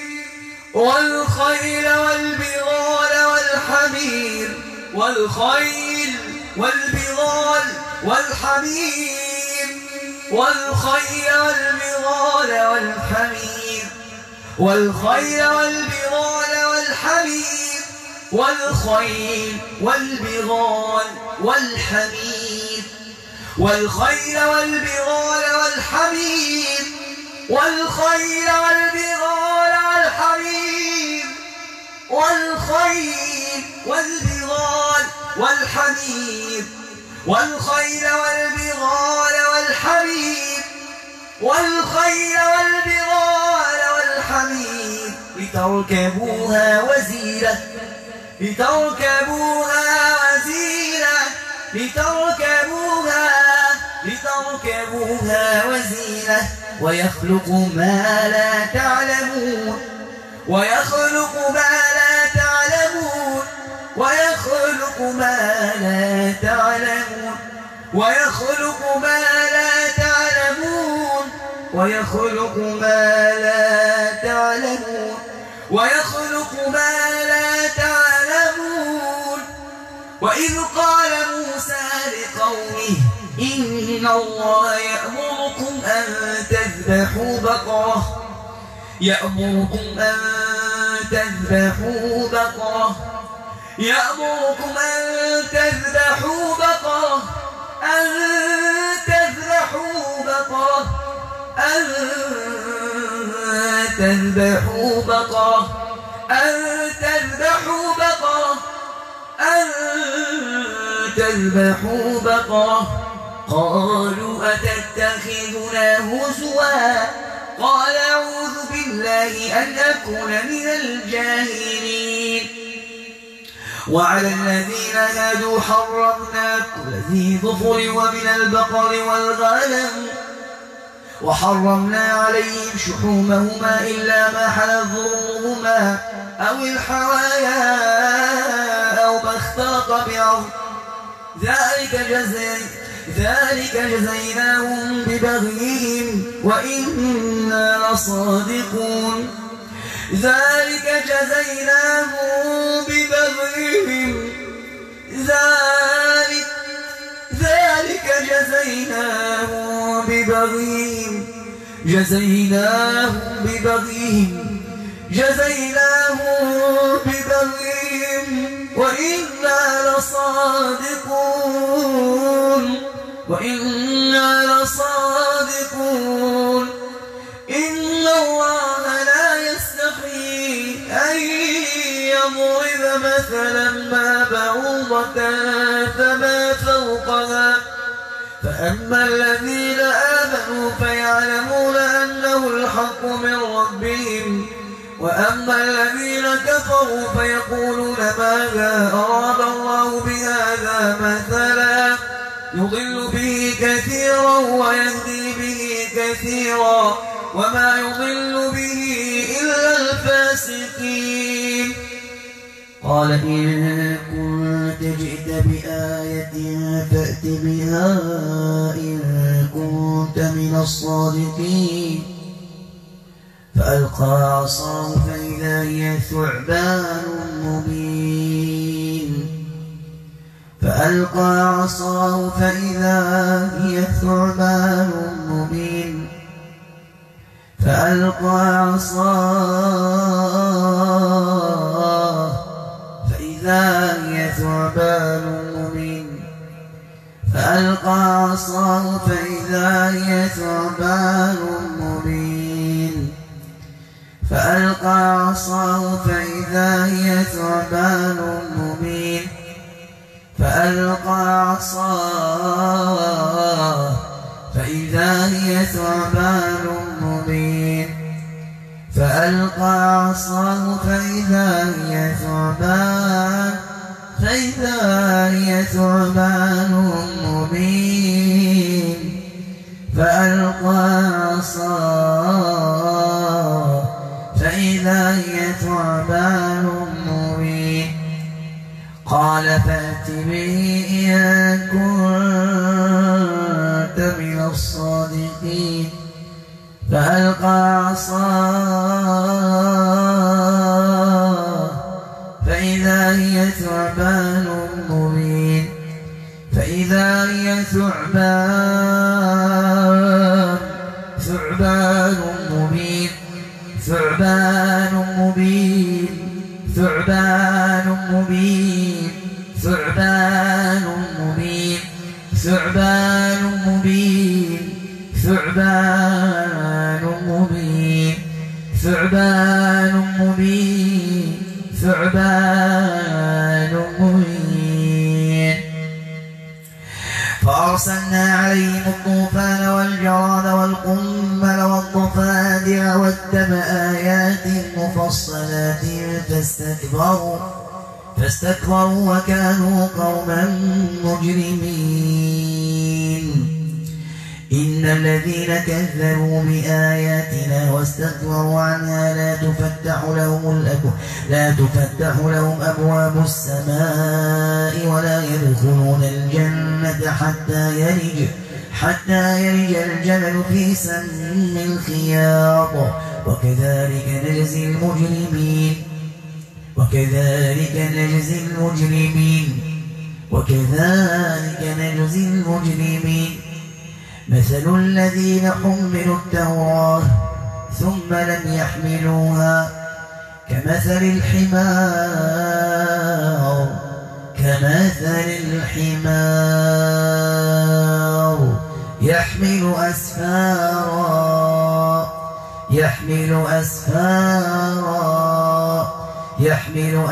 B: والخيل والبغال والحمير والخيل والبغال والحمير والخيل والبغال والحمير والخيل والبغال والحمير والخيل والبغال والحمير والخيل والبغال والحمير والخيل والبغال والحمير والخيل والبغال والحمير والخيل والبغال والحمير والخيل والبغال والحمير لتركبوها وزينة لتركبوها وزينة لتركبوها لتركبوها وزينة ويخلق ما لا تعلمون ويخلق ما لا تعلمون ويخلق ما لا تعلمون ويخلق ما لا تعلمون ويخلق ما لا تعلمون ويخلق ما لا تعلمون وإذ قال موسى لقومه إن الله يأمركم أن تذبحوا بقرة يأمركم أن تذبحوا بقرة يأمركم أن تذبحوا بقرة أن تذبحوا بقرة أن تذبحوا بقرة أن تذبحوا بقرة قالوا أتتخذنا هزوا قال أعوذ بالله أن أكون من الجاهلين وعلى الذين هادوا حرمنا كل ذي ظفر ومن البقر والغنم وحرمنا عليهم شحومهما إلا ما حملت ظهورهما أو الحوايا أو ما اختلط بعظم ذلك جزاء ذلك جزيناهم ببغيهم وإنا لصادقون ذلك جزيناهم ببغيهم ذلك ذلك جزيناهم ببغيهم جزيناهم ببغيهم جزيناهم ببغيهم وإنا لصادقون وإنا لصادقون إن الله لا يستحي أن يضرب مثلا ما بعوضة فما فوقها فأما الذين آمنوا فيعلمون أنه الحق من ربهم وأما الذين كفروا فيقولون ماذا أراد الله بهذا مثلا يضل به كثيرا ويهدي به كثيرا وما يضل به إلا الفاسقين قال إن كنت جئت بآية فأت بها إن كنت من الصادقين فألقى عصاه فإذا هي ثعبان مبين فألقى عصاه فإذا هي ثعبان مبين فألقى عصاه فإذا هي ثعبان مبين فألقى عصاه فإذا هي ثعبان مبين فألقى عصاه فإذا هي ثعبان مبين فألقى عصاه فإذا هي ثعبان مبين فألقى عصاه فإذا هي ثعبان فإذا هي ثعبان مبين فألقى عصاه فإذا هي ثعبان مبين قال فأت به إن كنت من الصادقين فألقى عصاه فإذا هي ثعبان مبين فإذا هي ثعبان ثعبان مبين ثعبان مبين ثعبان مبين ثعبان مبين ثعبان مبين ثعبان مبين ثعبان مبين ثعبان مبين فأرسلنا عليهم الطوفان والجراد والقمل والضفادع والدم آيات مفصلات فاستكبروا فاستكبروا وكانوا قوما مجرمين إن الذين كذبوا بآياتنا واستكبروا عنها لا تفتح لهم الأبواب لا تفتح لهم أبواب السماء ولا يدخلون الجنة حتى يلج حتى يلج الجمل في سم الخياط وكذلك نجزي المجرمين وكذلك نجزي المجرمين وكذلك نجزي المجرمين مثل الذين حملوا التوراة ثم لم يحملوها كمثل الحمار كمثل الحمار يحمل أسفارا
A: يحمل أسفارا يحمل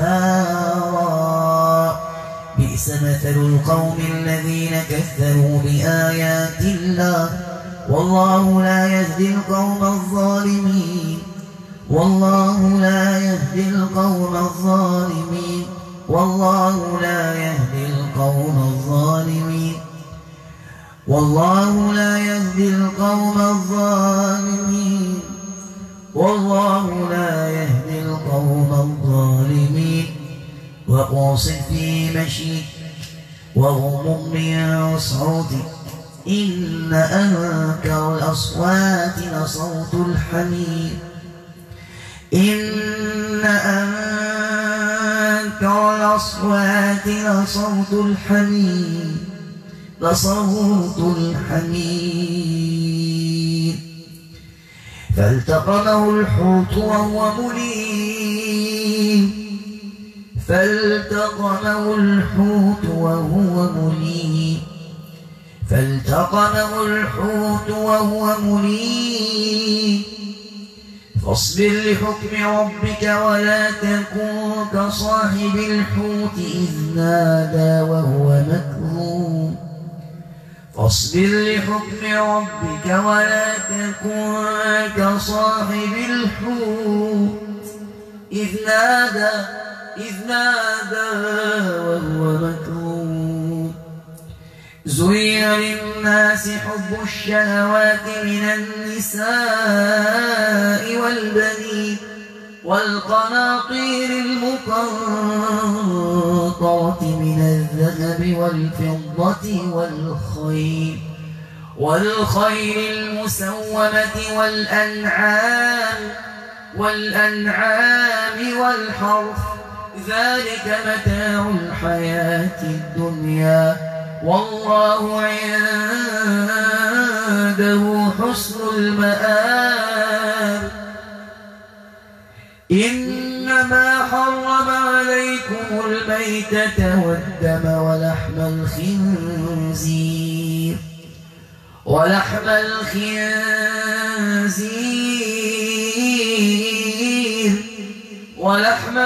A: أسفارا بئس مثل القوم الذين كذبوا بآيات الله والله لا يهدي القوم الظالمين والله لا يهدي القوم الظالمين والله لا يهدي القوم الظالمين والله لا يهدي القوم الظالمين والله لا يهدي القوم الظالمين وقاصد في مشيك وغضب من صوتك إن أنكر الأصوات لصوت الحمير إن أنكر الأصوات لصوت الحمير لصوت الحمير فالتقمه الحوت وهو مليم فالتقمه الحوت وهو مليم فالتقمه الحوت وهو مليم فاصبر لحكم ربك ولا تكن كصاحب الحوت إذ نادى وهو مكظوم فاصبر لحكم ربك ولا تكن كصاحب الحوت إذ نادى إذ نادى وهو مكظوم زين للناس حب الشهوات من النساء والبنين والقناطير المقنطرة من الذهب والفضة والخيل والخيل المسومة والأنعام والأنعام والحرث ذلك متاع الحياة الدنيا والله عنده حسن المآب إنما حرم عليكم الميتة والدم ولحم الخنزير ولحم الخنزير ولحم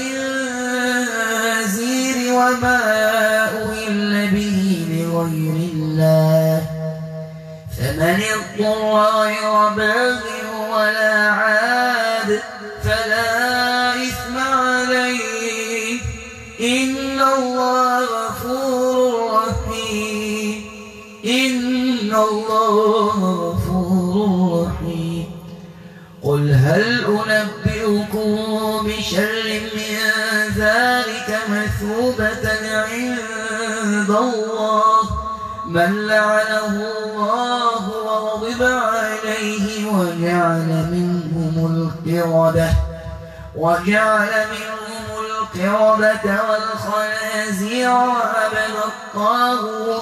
A: الخنزير وما أهل به لغير الله فمن اضطر غير باغ ولا عاد فلا إثم عليه إن الله غفور رحيم إن الله غفور رحيم قل هل أنبئكم بشر من ذلك مثوبة عند الله من لعنه الله وغضب عليه وجعل منهم القردة وجعل منهم القردة والخنازير وعبد الطاغوت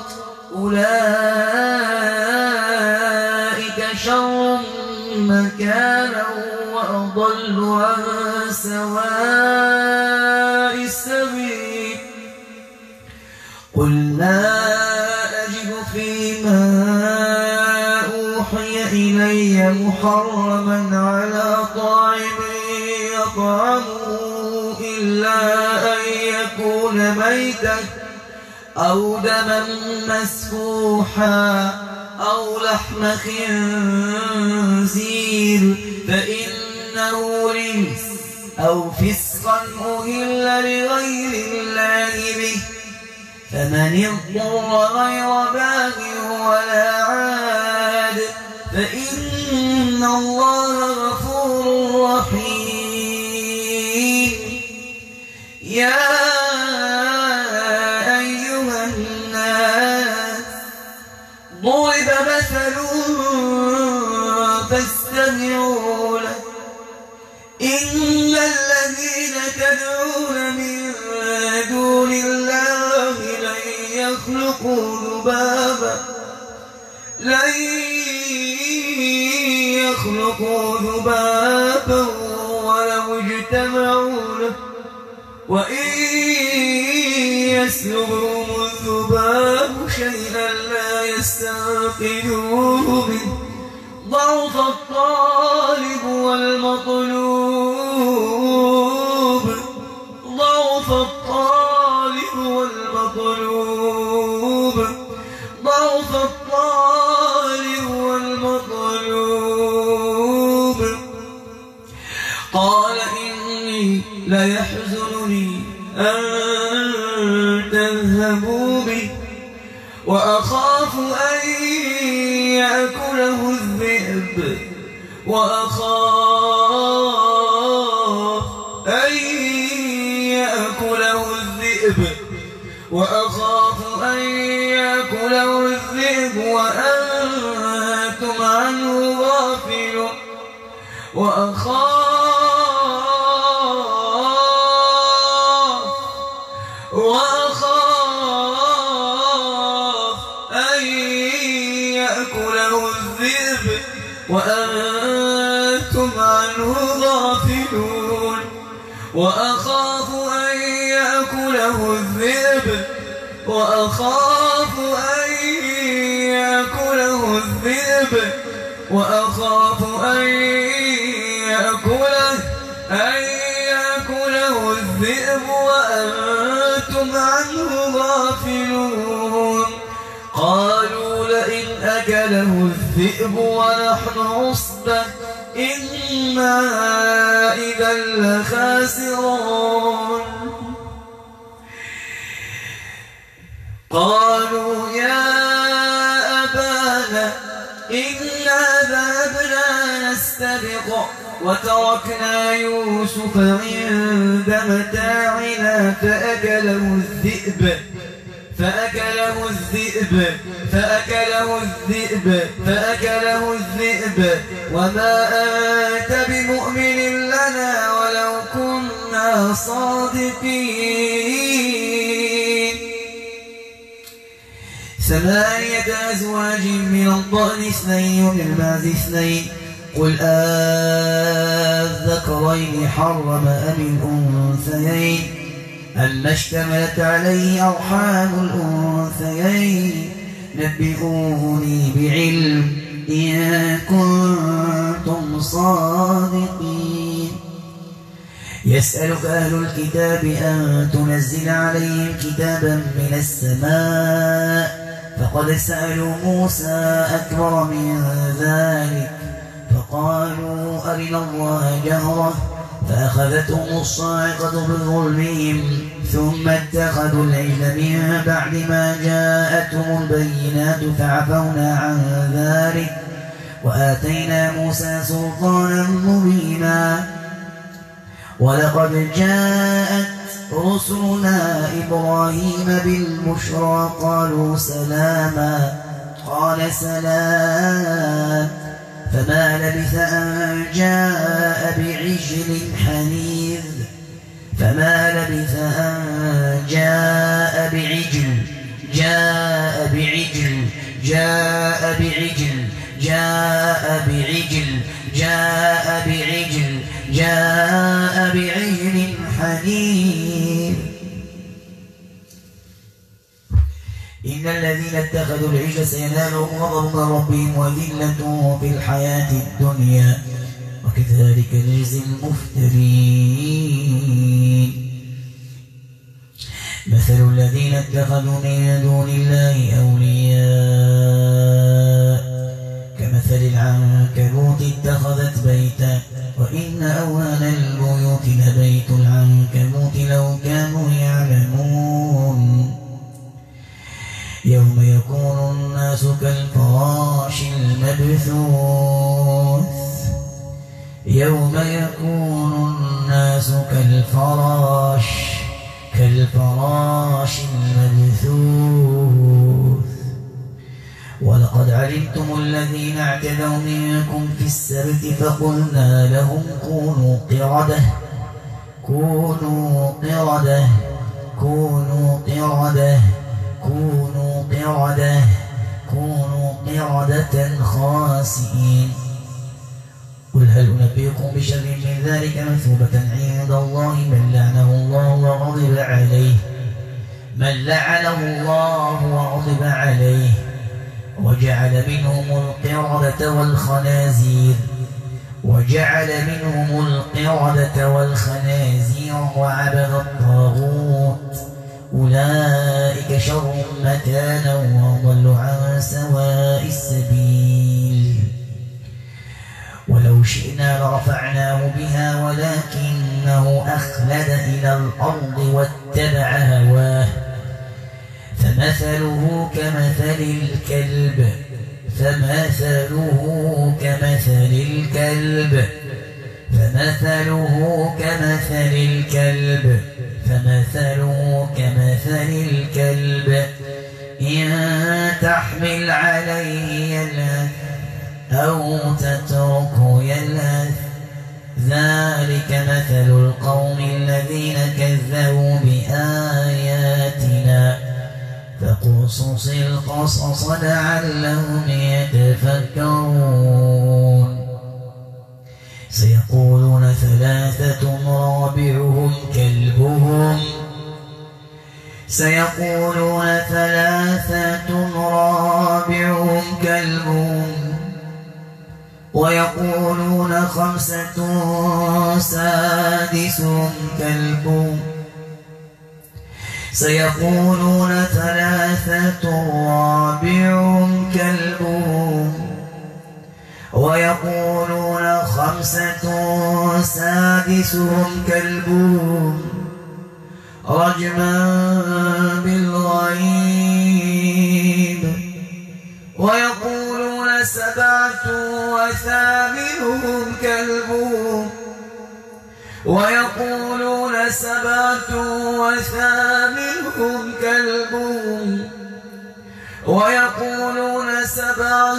A: أولئك شر مكانا وأضل عن سواء السبيل قل لا أجد فيما أوحي إلي محرما على طاعم يطعمه إلا أن يكون ميتا أو دما مسفوحا أو لحم خنزير فإنه رجس أو فسقا أهل لغير الله به فمن اضطر غير باغ ولا عاد فإن الله غفور رحيم يا أيها الناس ضرب مثل فاستمعوا له إن الذين تدعون من دون الله لن يخلقوا ذبابا لن يخلقوا ذبابا ولو اجتمعوا له وإن يسلبهم الذباب شيئا لا يستنقذوه منه
B: ضعف الطالب والمطلوب ضعف الطالب والمطلوب ضعف الطالب والمطلوب قال إني ليحزنني أن تذهبوا به وأخاف أن يأكله الذئب وأخاف أن يأكله الذئب وأخاف أن يأكله الذئب وأنتم عنه غافلون وأخاف وأخاف أن يأكله الذئب وأنتم عنه غافلون وأخاف أن يأكله الذئب وأخاف أن يأكله الذئب وأخاف أن يأكله أن يأكله الذئب وأنتم عنه غافلون قالوا لئن أكله الذئب ونحن عصبة إنا إذا لخاسرون قالوا يا أبانا إنا ذهبنا نستبق وتركنا يوسف عند متاعنا فأكله الذئب فأكله الذئب فأكله الذئب فأكله الذئب وما أنت بمؤمن لنا ولو كنا صادقين ثمانية أزواج من الضأن اثنين ومن المعز اثنين قل أذكرين حرم أم الأنثيين أما اشتملت عليه أرحام الأنثيين نبئوني بعلم إن كنتم صادقين يسألك أهل الكتاب أن تنزل عليهم كتابا من السماء فقد سألوا موسى أكبر من ذلك فقالوا أرنا الله جهرة فأخذتهم الصاعقة بظلمهم ثم اتخذوا العجل من بعد ما جاءتهم البينات فعفونا عن ذلك وآتينا موسى سلطانا مبينا ولقد جاءت رسلنا إبراهيم بالبشرى قالوا سلاما قال سلام فما لبث أن جاء بعجل حنيذ فما لبث أن جاء بعجل جاء بعجل جاء بعجل جاء بعجل جاء بعجل جاء بعجل حنيذ إن الذين اتخذوا العجل سينالهم غضب من ربهم وذلة في الحياة الدنيا وكذلك نجزي المفترين مثل الذين اتخذوا من دون الله أولياء كمثل العنكبوت اتخذت بيتا وإن أوهن البيوت لبيت العنكبوت لو كانوا يعلمون يوم يكون الناس كالفراش المبثوث يوم يكون الناس كالفراش كالفراش المبثوث ولقد علمتم الذين اعتدوا منكم في السبت فقلنا لهم كونوا قردة كونوا قردة كونوا قردة كونوا قردة كونوا قردة خاسئين قل هل أنبئكم بشر من ذلك مثوبة عند الله من لعنه الله وغضب عليه من لعنه الله وغضب عليه
A: وجعل منهم القردة والخنازير وجعل منهم القردة والخنازير وعبد الطاغوت أولئك شر مكانا وأضل عن سواء السبيل ولو شئنا لرفعناه بها ولكنه أخلد إلى الأرض واتبع هواه فمثله كمثل الكلب فمثله كمثل الكلب فمثله كمثل الكلب فمثله كمثل الكلب إن تحمل عليه يلهث أو تتركه يلهث ذلك مثل القوم الذين كذبوا بآياتنا فاقصص القصص لعلهم يتفكرون سيقولون ثلاثة رابعهم كلبهم سيقولون ثلاثة رابعهم كلبهم ويقولون خمسة سادسهم كلبهم سيقولون ثلاثة رابعهم كلبهم ويقولون خمسة سادسهم كلبهم رجما بالغيب ويقولون سبعة وثامنهم كلبهم ويقولون سبعة وثامنهم كلبهم ويقولون سبعة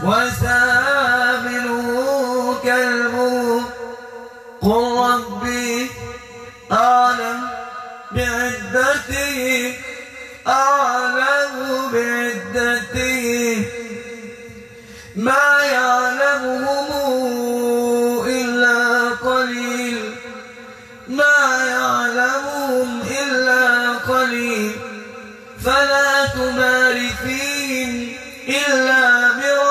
A: وثامنهم كلبهم قل ربي أعلم بعدتهم أعلم بعدتهم ما يعلمهم إلا قليل ما يعلمهم إلا قليل فلا تمار فيهم إلا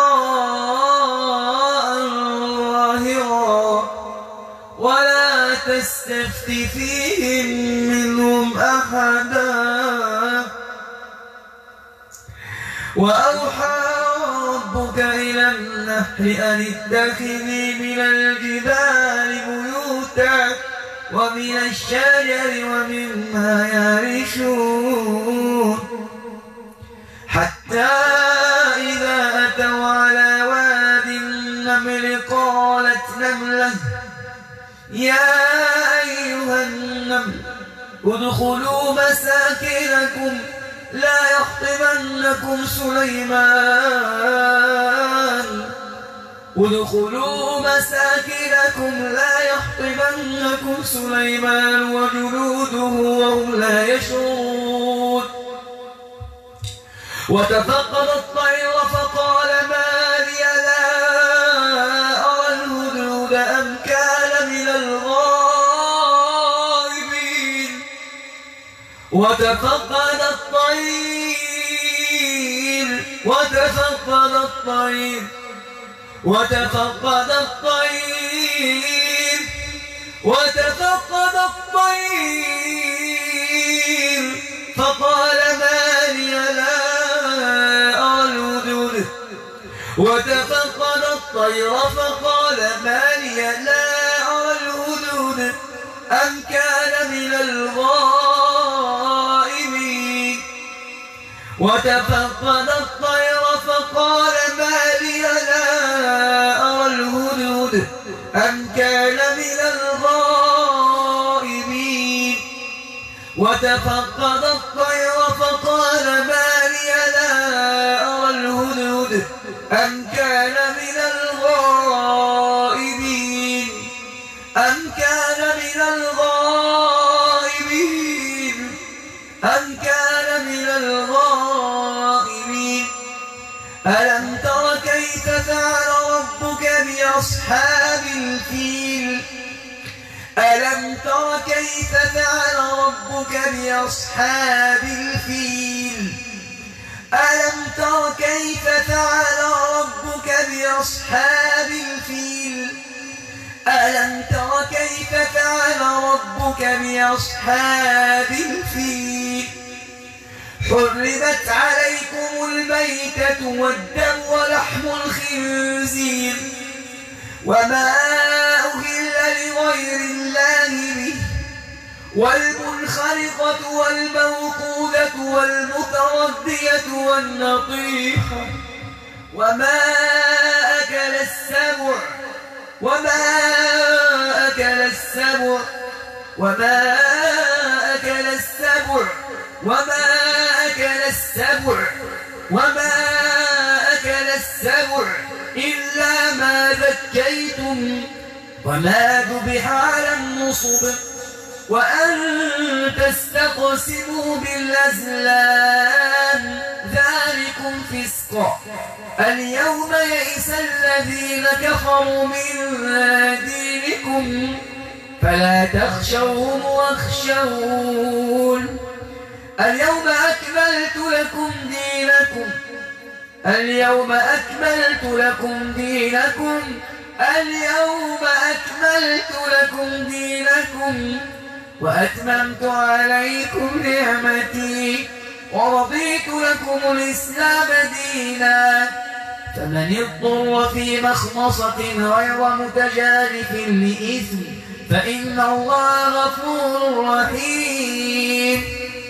A: مراء ظاهرا ولا تستفت فيهم منهم أحدا وأوحى ربك إلى النحل أن اتخذي من الجبال بيوتا ومن الشجر ومما يعرشون حتى إذا أتوا على واد النمل قالت نملة يا أيها النمل ادخلوا مساكنكم لا يحطمنكم سليمان ادخلوا مساكنكم لا يحطمنكم سليمان وجنوده وهم لا يشعرون وتفقد الطير فقال ما لي لا أرى الهدهد أم كان من الغائبين وتفقد الطير وتفقد الطير وتفقد الطير وتفقد الطير فقال ما لي لا أرى الهدهد وتفقد الطير فقال ما لي لا أرى الهدهد أم كان من الغائبين وتفقد الطير فقال ما لي لا أرى الهدهد أم كان من الغائبين وتفقد الطير فقال ما لي لا أرى الهدهد أم كان من الغائبين أم كان من الغائبين أم كان من الغائبين ألم تر كيف فعل ربك بأصحاب الفيل ألم تر كيف فعل ربك بأصحاب الفيل ألم تر كيف فعل ربك بأصحاب الفيل ألم تر كيف فعل ربك بأصحاب الفيل حرمت عليكم الميتة والدم ولحم الخنزير وما أهل لغير الله به والمنخلقة والموقوذة والمتردية والنطيحة وما أكل السبع وما أكل السبع وما أكل السبع وما أكل السبع وما أكل السبع إلا ما ذكيتم وما ذبح على النصب وأن تستقسموا بالأزلام ذلكم فسق اليوم يئس الذين كفروا من دينكم فلا تخشوهم واخشون اليوم أكملت لكم دينكم اليوم أكملت لكم دينكم اليوم أكملت لكم دينكم وأتممت عليكم نعمتي ورضيت لكم الإسلام دينا فمن اضطر في مخمصة غير متجانف لإثم فإن الله غفور رحيم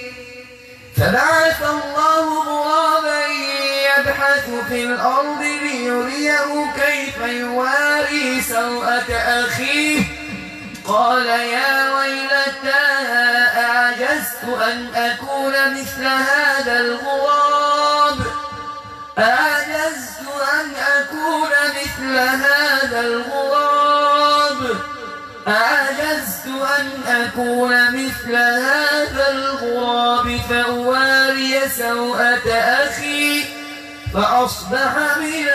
A: فبعث الله غرابا يبحث في الأرض ليريه كيف يواري سوءة أخيه قال يا ويلتى أعجزت أن أكون مثل هذا الغراب أعجزت أن أكون مثل هذا الغراب أعجزت أن أكون مثل هذا الغراب فأواري سوءة أخي فأصبح من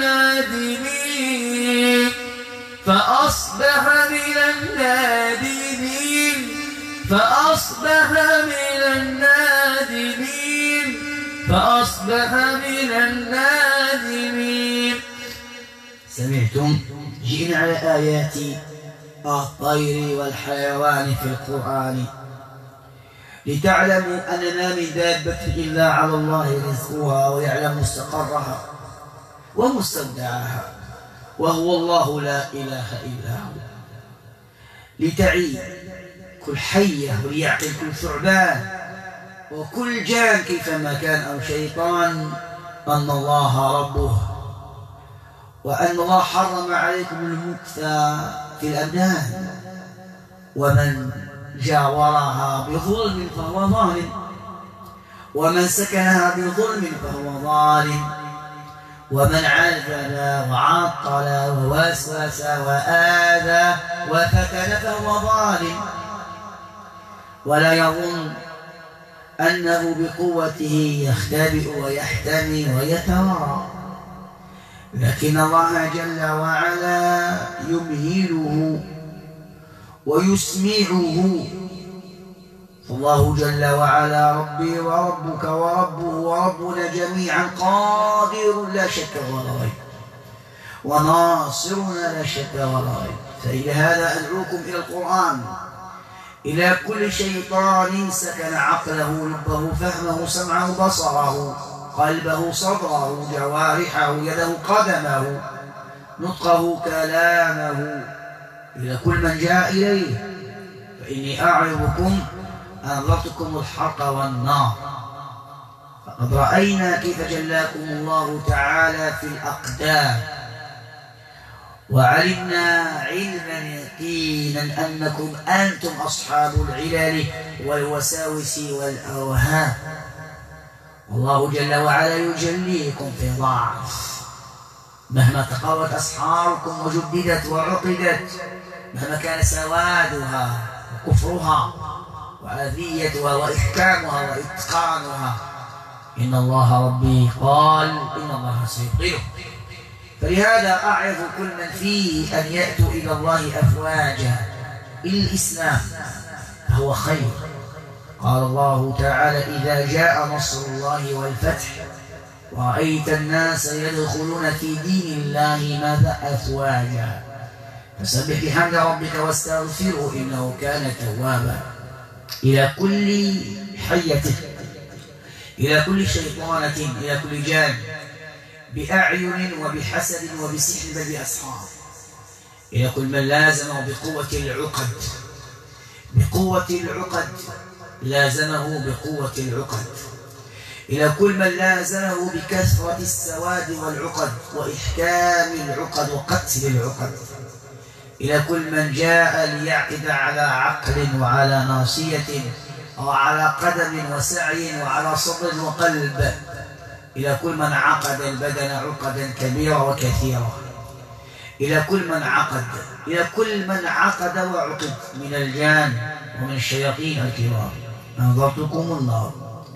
A: النادمين فأصبح من النادمين فأصبح من النادمين فأصبح من النادمين
B: سمعتم؟ جئنا على آيات الطير والحيوان في القرآن لتعلموا أن ما من دابة إلا على الله رزقها ويعلم مستقرها ومستودعها وهو الله لا إله إلا هو لتعي كل حية وليعقل كل ثعبان وكل جان كيفما كان أو شيطان أن الله ربه وأن الله حرم عليكم المكث في الأبدان ومن جاورها بظلم فهو ظالم ومن سكنها بظلم فهو ظالم ومن عزل وعطل ووسوس وآذى وفتن فهو ظالم ولا يظن أنه بقوته يختبئ ويحتمي ويتوارى لكن الله جل وعلا يمهله ويسمعه فالله جل وعلا ربي وربك وربه وربنا جميعا قادر لا شك ولا ريب وناصرنا لا شك ولا ريب فإلى هذا أدعوكم إلى القرآن إلى كل شيطان سكن عقله لبه فهمه سمعه بصره قلبه صدره جوارحه يده قدمه نطقه كلامه إلى كل من جاء إليه فإني أعظكم أنذرتكم الحرق والنار فقد رأينا كيف جلاكم الله تعالى في الأقدام وعلمنا علما يقينا أنكم أنتم أصحاب العلل والوساوس والأوهام والله جل وعلا يجليكم في ضعف مهما تقوت أسحاركم وجددت وعقدت مهما كان سوادها وكفرها وأذيتها وإحكامها وإتقانها إن الله ربي قال إن الله سيبطله فلهذا أعظ كل من فيه أن يأتوا إلى الله أفواجا إلى الإسلام فهو خير قال الله تعالى إذا جاء نصر الله والفتح
A: ورأيت الناس يدخلون في دين الله ماذا أفواجا فسبح بحمد ربك واستغفره إنه كان توابا. إلى كل حية، إلى كل شيطانة، إلى كل جان بأعين وبحسد وبسحر بل بأسحار، إلى كل من لازمه بقوة العقد، بقوة العقد لازمه بقوة العقد، إلى كل من لازمه بكثرة السواد والعقد وإحكام العقد وقتل العقد، إلى كل من جاء ليعقد على عقل وعلى ناصية وعلى قدم وسعي وعلى صدر وقلب، إلى كل من عقد البدن عقدا كبيرة وكثيرة، إلى كل من عقد، إلى كل من عقد وعقد من الجان ومن الشياطين الكبار. أنظرتكم النار.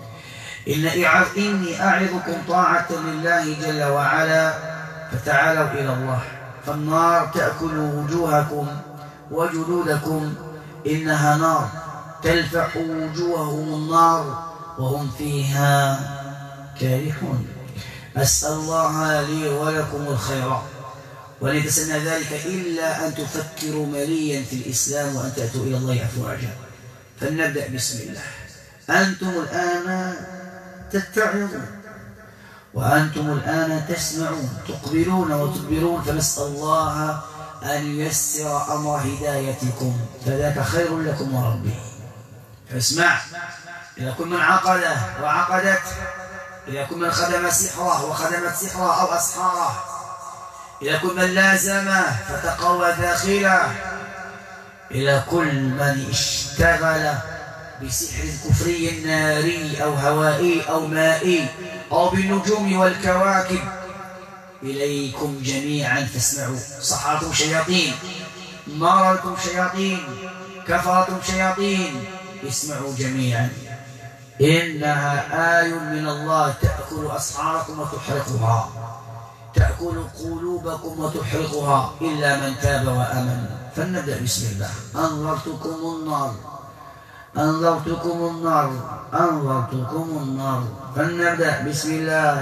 A: إني أعظكم طاعة لله جل وعلا فتعالوا إلى الله. فالنار تأكل وجوهكم وجلودكم، إنها نار تلفح وجوههم النار وهم فيها كارهون. أسأل الله لي ولكم الخير، وليتسنى ذلك إلا أن تفكروا مليا في الإسلام وأن تأتوا إلى الله أفواجا. فلنبدأ بسم الله. أنتم الآن تتعظون وأنتم الآن تسمعون، تقبلون وتدبرون، فنسأل الله أن ييسر أمر هدايتكم فذاك خير لكم وربي. فاسمع، إلى كل من عقد وعقدت، إلى كل من خدم سحره وخدمت سحره أو أسحاره، إلى كل من لازمه فتقوى داخله، إلى كل من اشتغل بسحر كفري ناري أو هوائي أو مائي أو بالنجوم والكواكب، إليكم جميعا فاسمعوا. صحرتم شياطين، مررتم شياطين، كفرتم شياطين، اسمعوا جميعا. إنها آي من الله تأكل أسحاركم وتحرقها، تأكل قلوبكم وتحرقها إلا من تاب وآمن. فلنبدأ بسم الله. أنظرتكم النار، أنظرتكم النار، أنظرتكم النار. فلنبدأ بسم الله.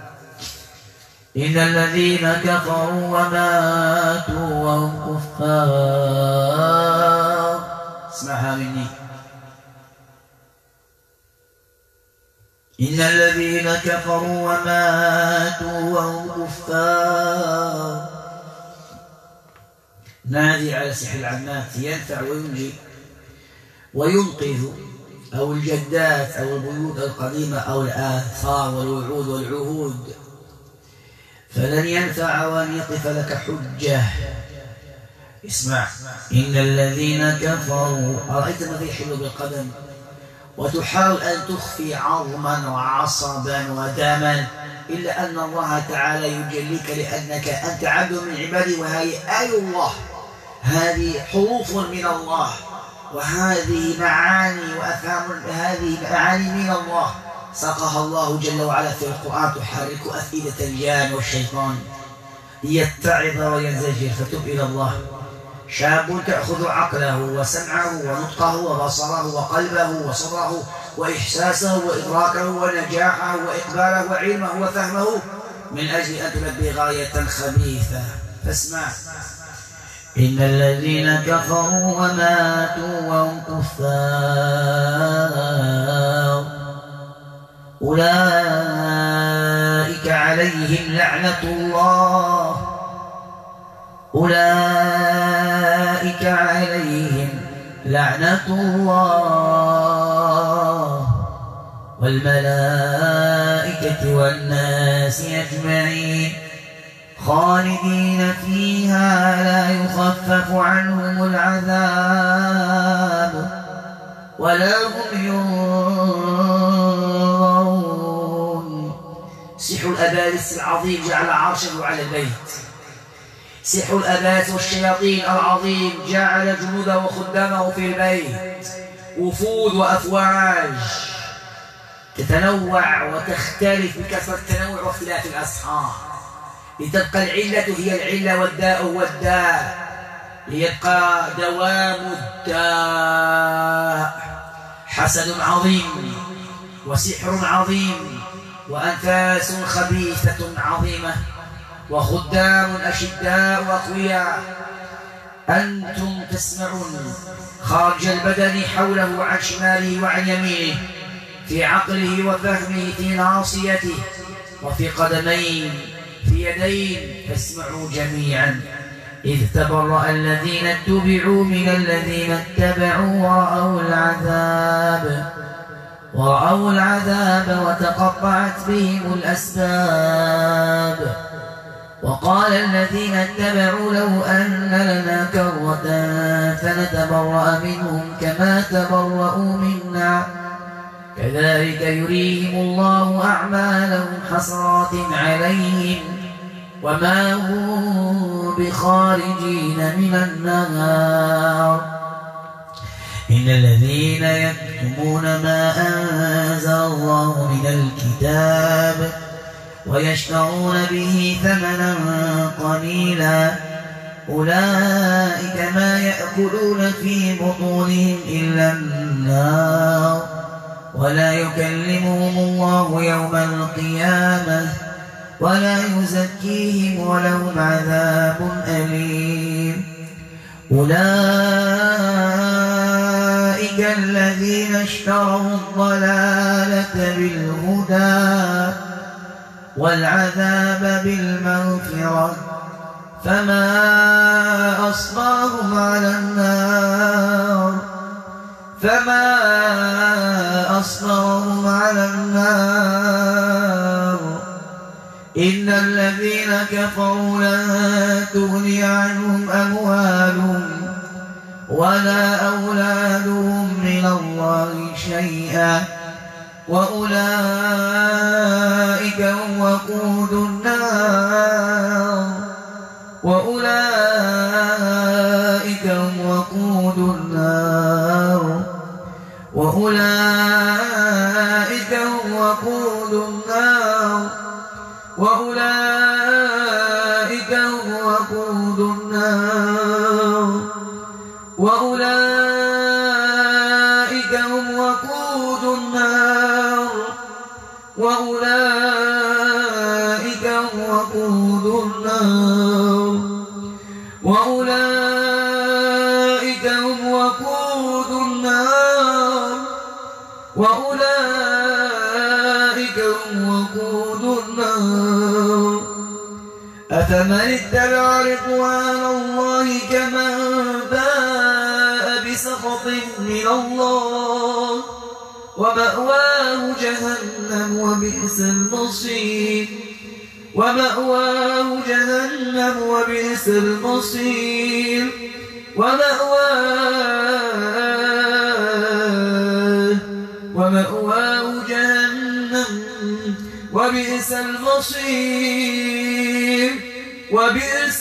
A: إن الذين كفروا وماتوا وهم كفار، اسمعها مني. إن الذين كفروا وماتوا وهم كفار. نادي على سحر العمات ينفع وينجي وينقذ، أو الجدات أو البيوت القديمة أو الآثار والوعود والعهود، فلن ينفع وأن يقف لك حجة. اسمع. إن الذين كفروا، أرأيت ما يحل بالقدم وتحاول أن تخفي عظما وعصبا ودما، إلا أن الله تعالى يجليك لأنك أنت عبد من عباده، وهذه آي الله، هذه حروف من الله، وهذه معاني وأفهام، هذه معاني من الله ساقها الله جل وعلا في القرآن تحرك أفئدة الجان والشيطان ليتعظ وينزجر. فتب إلى الله. شاب تأخذ عقله وسمعه ونطقه وبصره وقلبه وصدره وإحساسه وإدراكه ونجاحه وإقباله وعلمه وفهمه من أجل أن تلبي غاية خبيثة. فاسمع. إن الذين كفروا وماتوا وهم كفار أولئك عليهم لعنة الله، أولئك عليهم لعنة الله والملائكة والناس أجمعين خالدين فيها لا يخفف عنهم العذاب ولا هم ينظرون. سحر الأبالسة العظيم جعل عرشه على البيت، سحر الأبالسة والشياطين العظيم جعل جنوده وخدامه في البيت، وفود وأفواج تتنوع وتختلف بكثرة التنوع واختلاف الأسحار، لتبقى العلة هي العلة والداء هو الداء، ليبقى دوام الداء. حسد عظيم وسحر عظيم وأنفاس خبيثة عظيمة وخدام أشداء وأقوياء. أنتم تسمعون خارج البدن حوله عن شماله وعن يمينه، في عقله وفهمه، في ناصيته وفي قدمين، في يدين. فاسمعوا جميعا. إذ تبرأ الذين اتبعوا من الذين اتبعوا ورأوا العذاب ورأوا العذاب وتقطعت بهم الأسباب. وقال الذين اتبعوا لو أن لنا كرة فنتبرأ منهم كما تبرأوا منا كذلك يريهم الله أعمالهم حسرات عليهم وما هم بخارجين من النار. إن الذين يكتمون ما أنزل الله من الكتاب ويشترون به ثمنا قليلا أولئك ما يأكلون في بطونهم إلا النار ولا يكلمهم الله يوم القيامة ولا يزكيهم ولهم عذاب أليم. أولئك الذين اشتروا الضلالة بالهدى والعذاب بالمغفرة فما أصبرهم على النار فما أصبرهم على النار. إن الذين كفروا لن تغني عنهم أموالهم ولا أولادهم من الله شيئا وأولئك هم وقود النار وأولئك هم وقود النار وأولئك هم وقود النار وأولئك هم وقود النار وأولئك هم وقود النار وأولئك هم وقود النار وأولئك هم وقود النار وأولئك هم وقود النار. أفمن اتبع رضوان الله كمن باء بسخط من الله ومأواه جهنم وبئس المصير ومأواه جهنم وبئس المصير ومأواه ومأواه جهنم وبئس المصير وبئس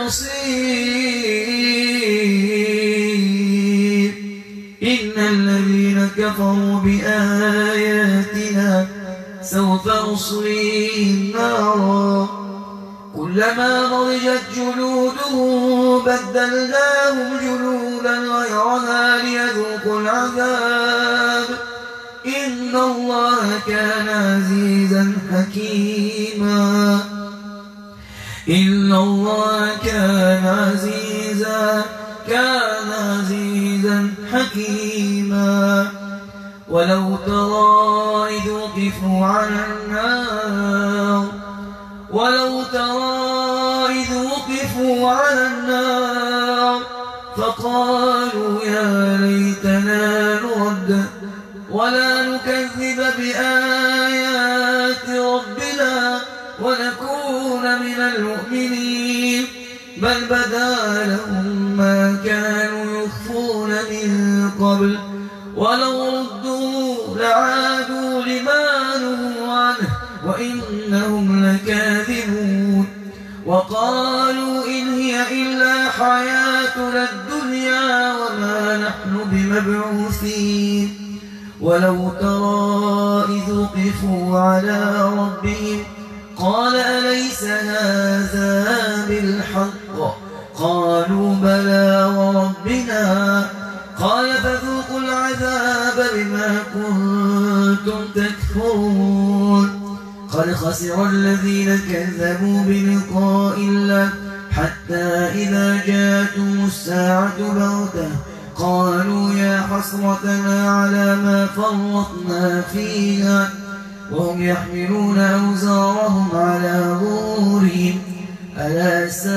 A: المصير. إن الذين كفروا بآياتنا سوف نصليهم نارا كلما نضجت جلودهم بدلناهم جلودا غيرها ليذوقوا العذاب إن الله كان عزيزا حكيما. إن الله كان عزيزا كان عزيزا حكيما. ولو ترى إذ وقفوا على النار ولو ترى إذ وقفوا على النار فقالوا يا ليتنا نرد ولا نكذب بآيات ربنا ونكون من المؤمنين بل بدا لهم ما كانوا يخفون من قبل ولو ردوا لعادوا لما نهوا عنه وإنهم لكاذبون. وقالوا إن هي إلا حياتنا الدنيا وما نحن بمبعوثين. ولو ترى إذ وقفوا على ربهم قال أليس هذا بالحق قالوا بلى وربنا قال فذوقوا العذاب بما كنتم تكفرون.
B: قد خسر الذين كذبوا بلقاء الله حتى إذا جاءتهم الساعة بغتة قالوا يا حسرتنا على ما فرطنا فيها وهم يحملون أوزارهم على ظهورهم ألا ساء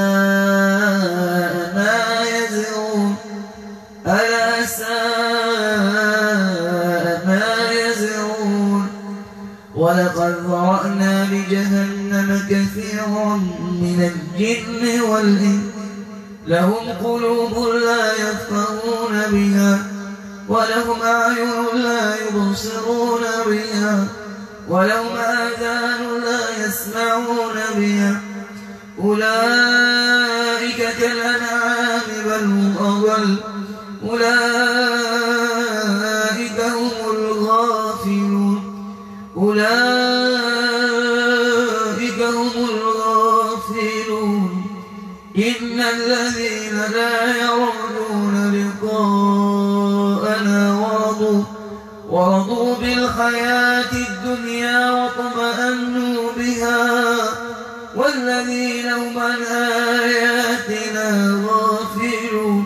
B: ما يزرون ألا ساء ما يزرون ولقد ذرأنا لجهنم كثيرا من الجن والإنس لهم قلوب لا يفقهون بها ولهم أعين لا يبصرون بها ولهم آذان لا يسمعون بها أولئك كالأنعام بل هم أضل أولئك هم الغافلون أولئك هم الغافلون إن الذين لا يرجون لقاءنا ورضوا ورضوا بالحياة الدنيا واطمأنوا بها والذين هم عن آياتنا غافلون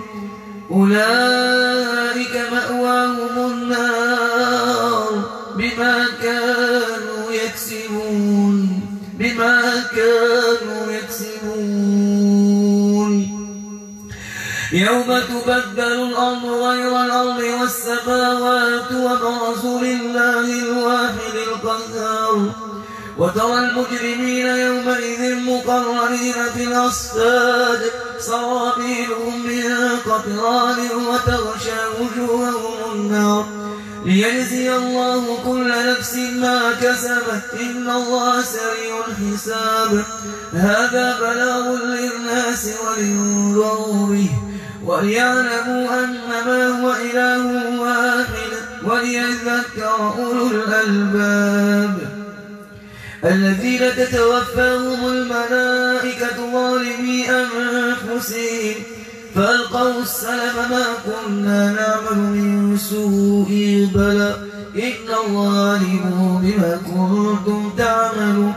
B: أولئك مأواهم النار بما كانوا يكسبون بما كانوا يكسبون يوم تبدل الأرض غير الأرض والسماوات وبرزوا لله الواحد القهار وترى المجرمين يومئذ مقرنين في الأصفاد سرابيلهم من قطران وتغشى وجوههم النار ليجزي الله كل نفس ما كسبت إن الله سريع الحساب هذا بلاغ للناس ولينذروا به وليعلموا أنما هو إله واحد وليذكر أولو الألباب الذين تتوفاهم الملائكة ظالمي أنفسهم فألقوا السلم ما كنا نعمل من سوء بلى إن الله عليم بما كنتم تعملون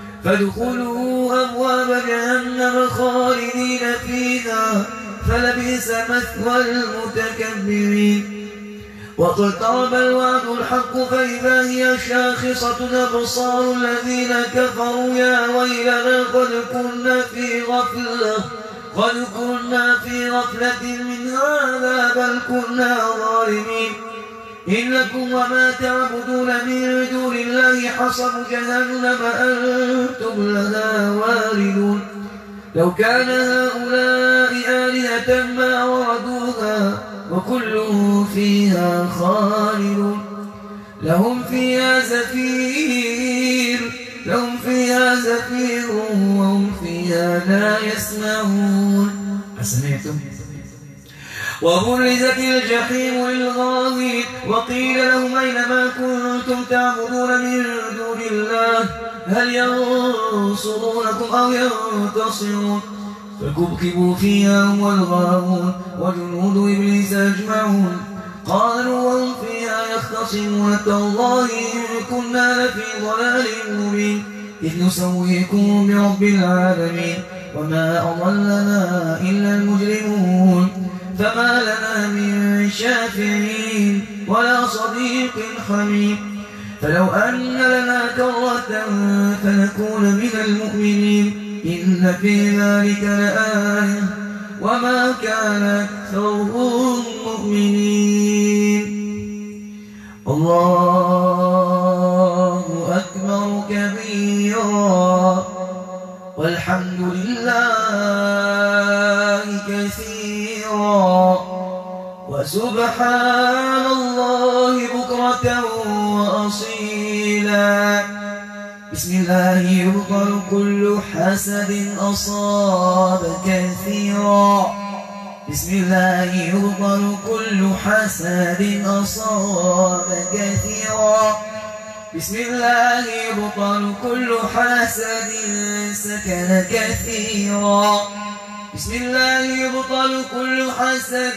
B: فادخلوا أبواب جهنم خالدين فيها فلبئس مثوى المتكبرين واقترب الوعد الحق فإذا هي شاخصة أبصار الذين كفروا يا ويلنا قد كنا في غفلة قد كنا في غفلة من هذا بل كنا ظالمين إنكم وما تعبدون من دون الله حصب جهنم أنتم لها واردون لو كان هؤلاء آلهة ما وردوها وكل فيها خالدون لهم فيها زفير لهم فيها زفير وهم فيها لا يسمعون أسمعتم وبرزت الجحيم للغاوين وقيل لهم أين ما كنتم تعبدون من دون الله هل ينصرونكم أو ينتصرون فكبكبوا فيها هم والغاوون وجنود إبليس أجمعون قالوا وهم فيها يختصمون تالله إن كنا لفي ضلال مبين إذ نسويكم برب العالمين وما أضلنا إلا المجرمون فما لنا من شافعين ولا صديق حميم فلو أن لنا كرة فنكون من المؤمنين إن في ذلك لآية وما كان أكثرهم مؤمنين الله أكبر كبيرا والحمد لله كثيرا وسبحان الله بكرة وأصيلا بسم الله يبطل كل حسد أصاب كثيرا بسم الله يبطل كل حسد أصاب كثيرا بسم الله يبطل كل حسد سكن كثيرا بسم الله يبطل كل حسد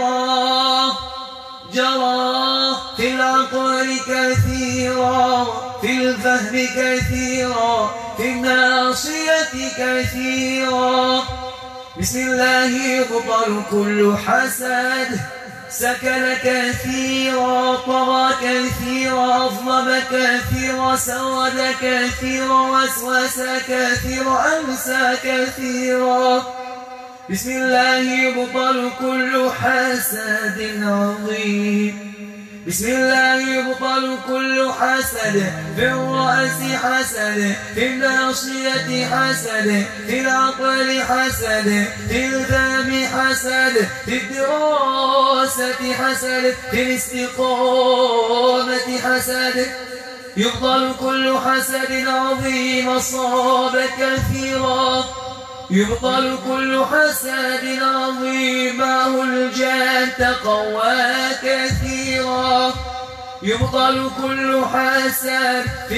B: جرى جرى في العقل كثيرا في الفهم كثيرا في الناصية كثيرا. بسم الله يبطل كل حسد سكن كثيرا طغى كثيرا أظلم كثيرا سود كثيرا وسوس كثيرا أمسى كثيرا. بسم الله يبطل كل حسد عظيم. بسم الله يبطل كل حسد في الرأس حسد في الناصية حسد في العقل حسد في الفم حسد في الدراسة حسد في الاستقامة حسد. يبطل كل حسد عظيم أصاب كثيرا. يبطل كل حسد عظيم معه الجان تقوى كثيرا. يبطل كل حسد في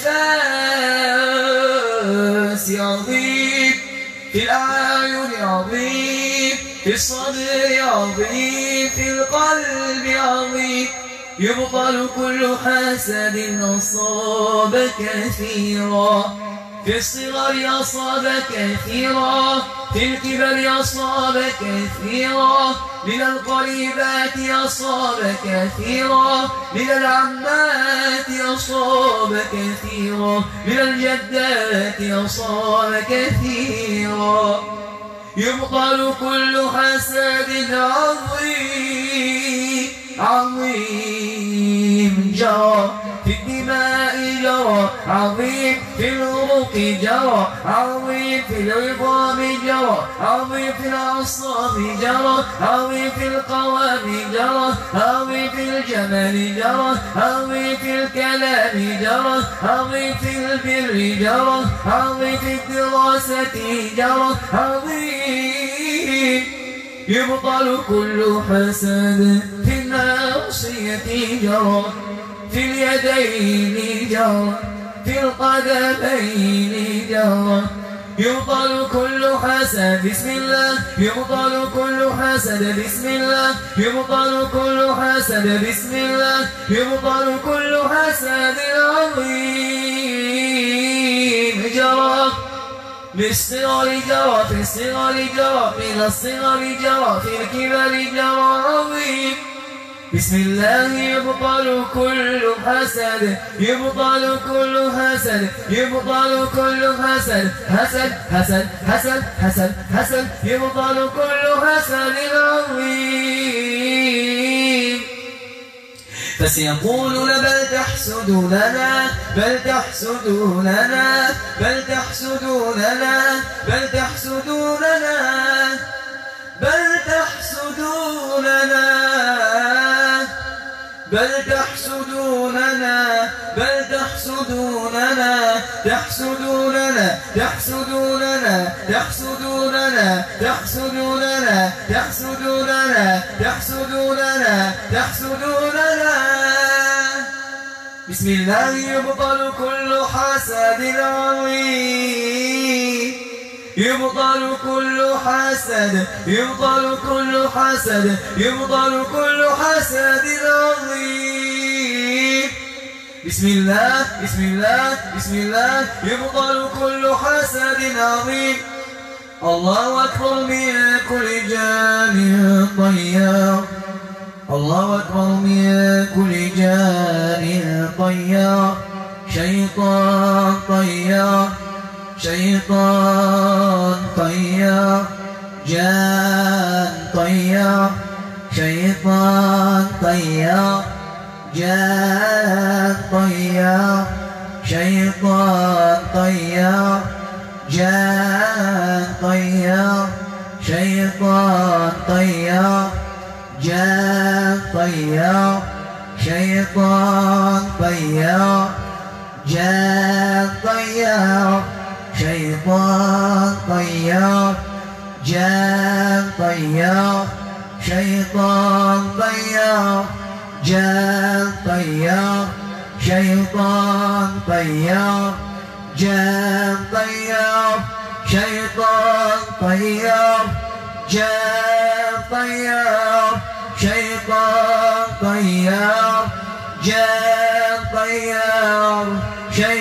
B: الأنفاس عظيم في الأعين عظيم في الصدر عظيم في القلب عظيم. يبطل كل حسد أصاب كثيرا. في الصغر أصاب كثيرا في الكبر أصاب كثيرا من القريبات أصاب كثيرا من العمات أصاب كثيرا من الجدات أصاب كثيرا. يبطل كل حسد عظيم عظيم جرى في الدماء جرى عظيم في العروق جرى عظيم في العظام جرى عظيم في الأعصاب جرى عظيم في القوام جرى عظيم في الجمال جرى عظيم في الكلام جرى عظيم في البر جرى عظيم في الدراسة جرى عظيم. يبطل كل حسد في الناصية جرى في اليدين جرى في القدمين جرى. يبطل كل حسد بسم الله. يبطل كل حسد بسم الله. يبطل كل حسد بسم الله. يبطل كل حسد عظيم جرى في الصغر جرى في الصغر جرى من الصغر جرى في الكبر جرى عظيم. بسم الله يبطل كل حسد. يبطل كل حسد. يبطل كل حسد حسد حسد حسد حسد حسد. يبطل كل حسد عظيم. فسيقولون بل تحسدوننا بل تحسدوننا بل تحسدوننا بل تحسدوننا بل تحسدوننا بل تحسدوننا بل تحسدوننا تحسدوننا تحسدوننا تحسدوننا تحسدوننا تحسدوننا تحسدوننا تحسدوننا. بسم الله يبطل كل حسد عظيم. يبطل كل حسد. يبطل كل حسد. يبطل كل حسد عظيم. بسم الله بسم الله بسم الله يبطل كل حسد عظيم. الله أكبر من كل جان طيار. الله أكبر من كل جان طيار. شيطان طيار شيطان طيار جان طيار شيطان طيار جان طيار شيطان طيار جان طيار شيطان طيار جان طيار شيطان طيار جان طيار شيطان طيار جان طيار شيطان طيار جان طيار شيطان طيار جان طيار شيطان طيار جان طيار شيطان طيار جان طيار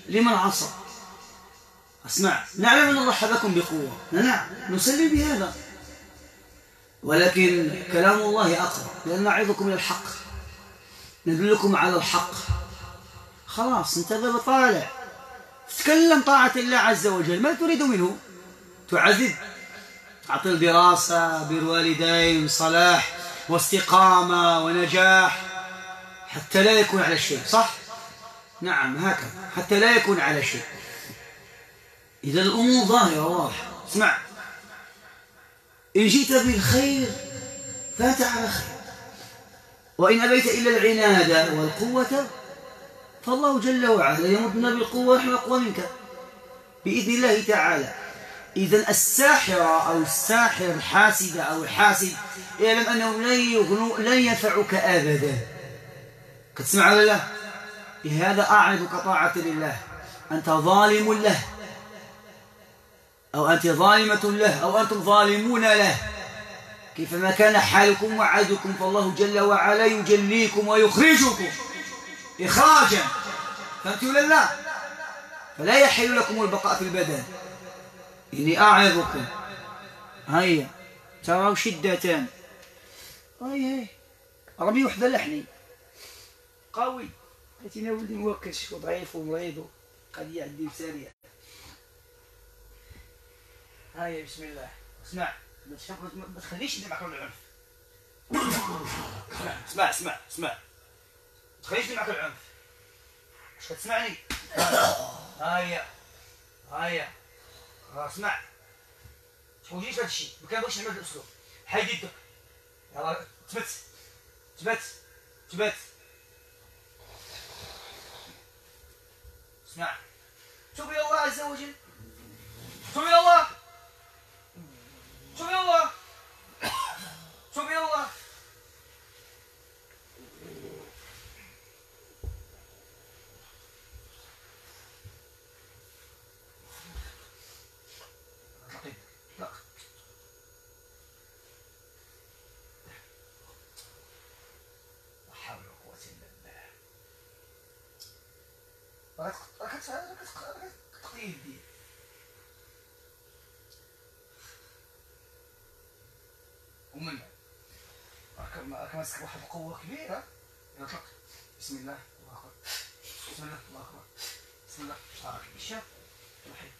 C: لمن عصى. اسمع، نعلم أن الله حبكم بقوة، نعم نسلم بهذا، ولكن كلام الله أقوى، لأن نعظكم إلى الحق، ندلكم على الحق. خلاص انت ذا طالع تتكلم طاعة الله عز وجل، ما تريد منه؟ تعذب، تعطي دراسة، بر والدين، صلاح واستقامة ونجاح، حتى لا يكون على شيء، صح؟ نعم هكذا، حتى لا يكون على شيء. إذا الأمور ظاهرة واضحة. اسمع، إن جئت بالخير فات على خير، وإن أبيت إلا العناد والقوة فالله جل وعلا يمدنا بالقوة ونحن أقوى منك بإذن الله تعالى. إذن الساحر أو الساحر الحاسد أو الحاسد يعلم أنهم لن يغنوا لن ينفعك أبدا. كتسمع ولا لا؟ لهذا أعرضك طاعة لله. أنت ظالم له، أو أنت ظالمة له، أو أنتم ظالمون له، كيفما كان حالكم وعدكم فالله جل وعلا يجليكم ويخرجكم إخراجا. فهمت ولا لا؟ فلا يحل لكم البقاء في البدن. إني أعظكم، هيا تروا شدتان، هاي هاي ربي وحده لحني قوي، لكن ولدي موكش وضعيف ومريض قضية عندي سارية. هاي بسم الله. اسمع، ما تخليش اللي معك العنف. اسمع اسمع اسمع ما تخليش اللي معك العنف. واش كتسمعني؟ هايا هايا اسمع، تحوجيش هذا الشيء، ما كنبغيش نعمل هذا الاسلوب. حيد يدك، يلاه تبت تبت تبت. اسمع، توب الى الله عز وجل، توب الى الله، توب الى الله، توب الى الله. راك تقضي يدي. ومن بعد راك ماسك واحد القوة كبيرة. يطلق بسم الله الله أكبر، بسم الله الله أكبر، بسم الله. راك بالشاف وحيد،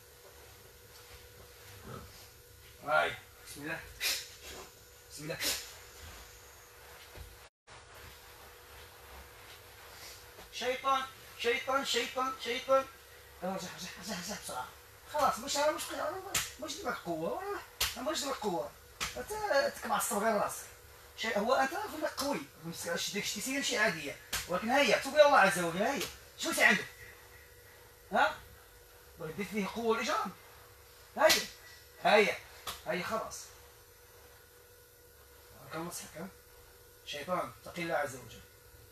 C: هاي بسم الله بسم الله. شيطان شيطان شيطان شيطان. رجع رجع رجع رجع بسرعة. خلاص مش أنا مش مش دماغ قوة ولا مش دماغ قوة. أنت تكمعصر غير راسك. شيء هو أنت في قوي، ديك شتي ماشي عادية، ولكن هيا توب إلى الله عز وجل. هيا شو أنت عندك؟ ها؟ بغيت دير فيه قوة والإجرام. هيا هيا هيا خلاص. كم نصحك؟ شيطان اتقي الله عز وجل.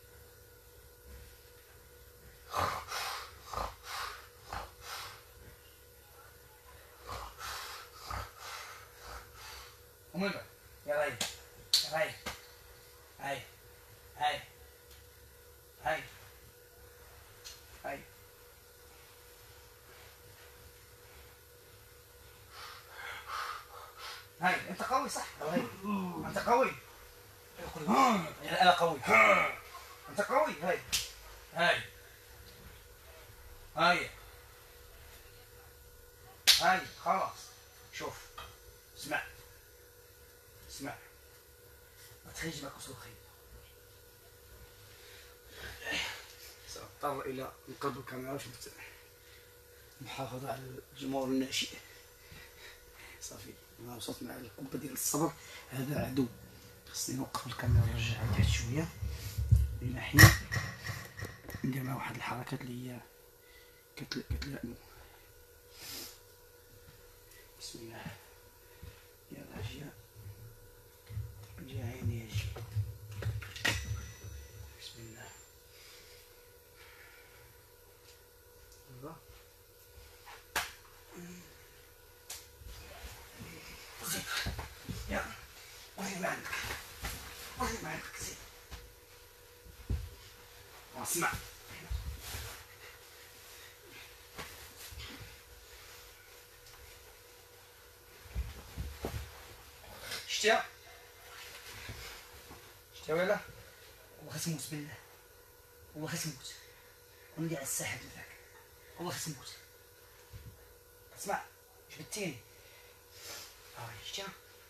C: ومن بعد يا راي يا راي هاي هاي هاي هاي هاي. انت قوي صح؟ هاي انت قوي. انا قوي. انت قوي. هاي هاي هاي هاي خلاص. شوف اسمع اسمع، ما تخرج معك وصول خير. سأضطر إلى نقلب الكاميرا وشفت المحافظة على الجمهور الناشئ. صافي ما وصلت مع القبة ديال الصبر. هذا عدو، خصني نوقف الكاميرا ونرجعها تحت شوية لين حين ندير معاه واحد الحركات اللي هي كتلائمو. بسم الله. يلا جيا جي عيني يجي. بسم الله. الله. زيد. يلا. وين ما عندك. وين ما عندك زيد. اسمع. شتيها شتيها ولا لا؟ والله خاص بالله، والله خاص نموت ونجي على الساحة ذاك، والله خاص نموت. اسمع جبدتيني ها شتيها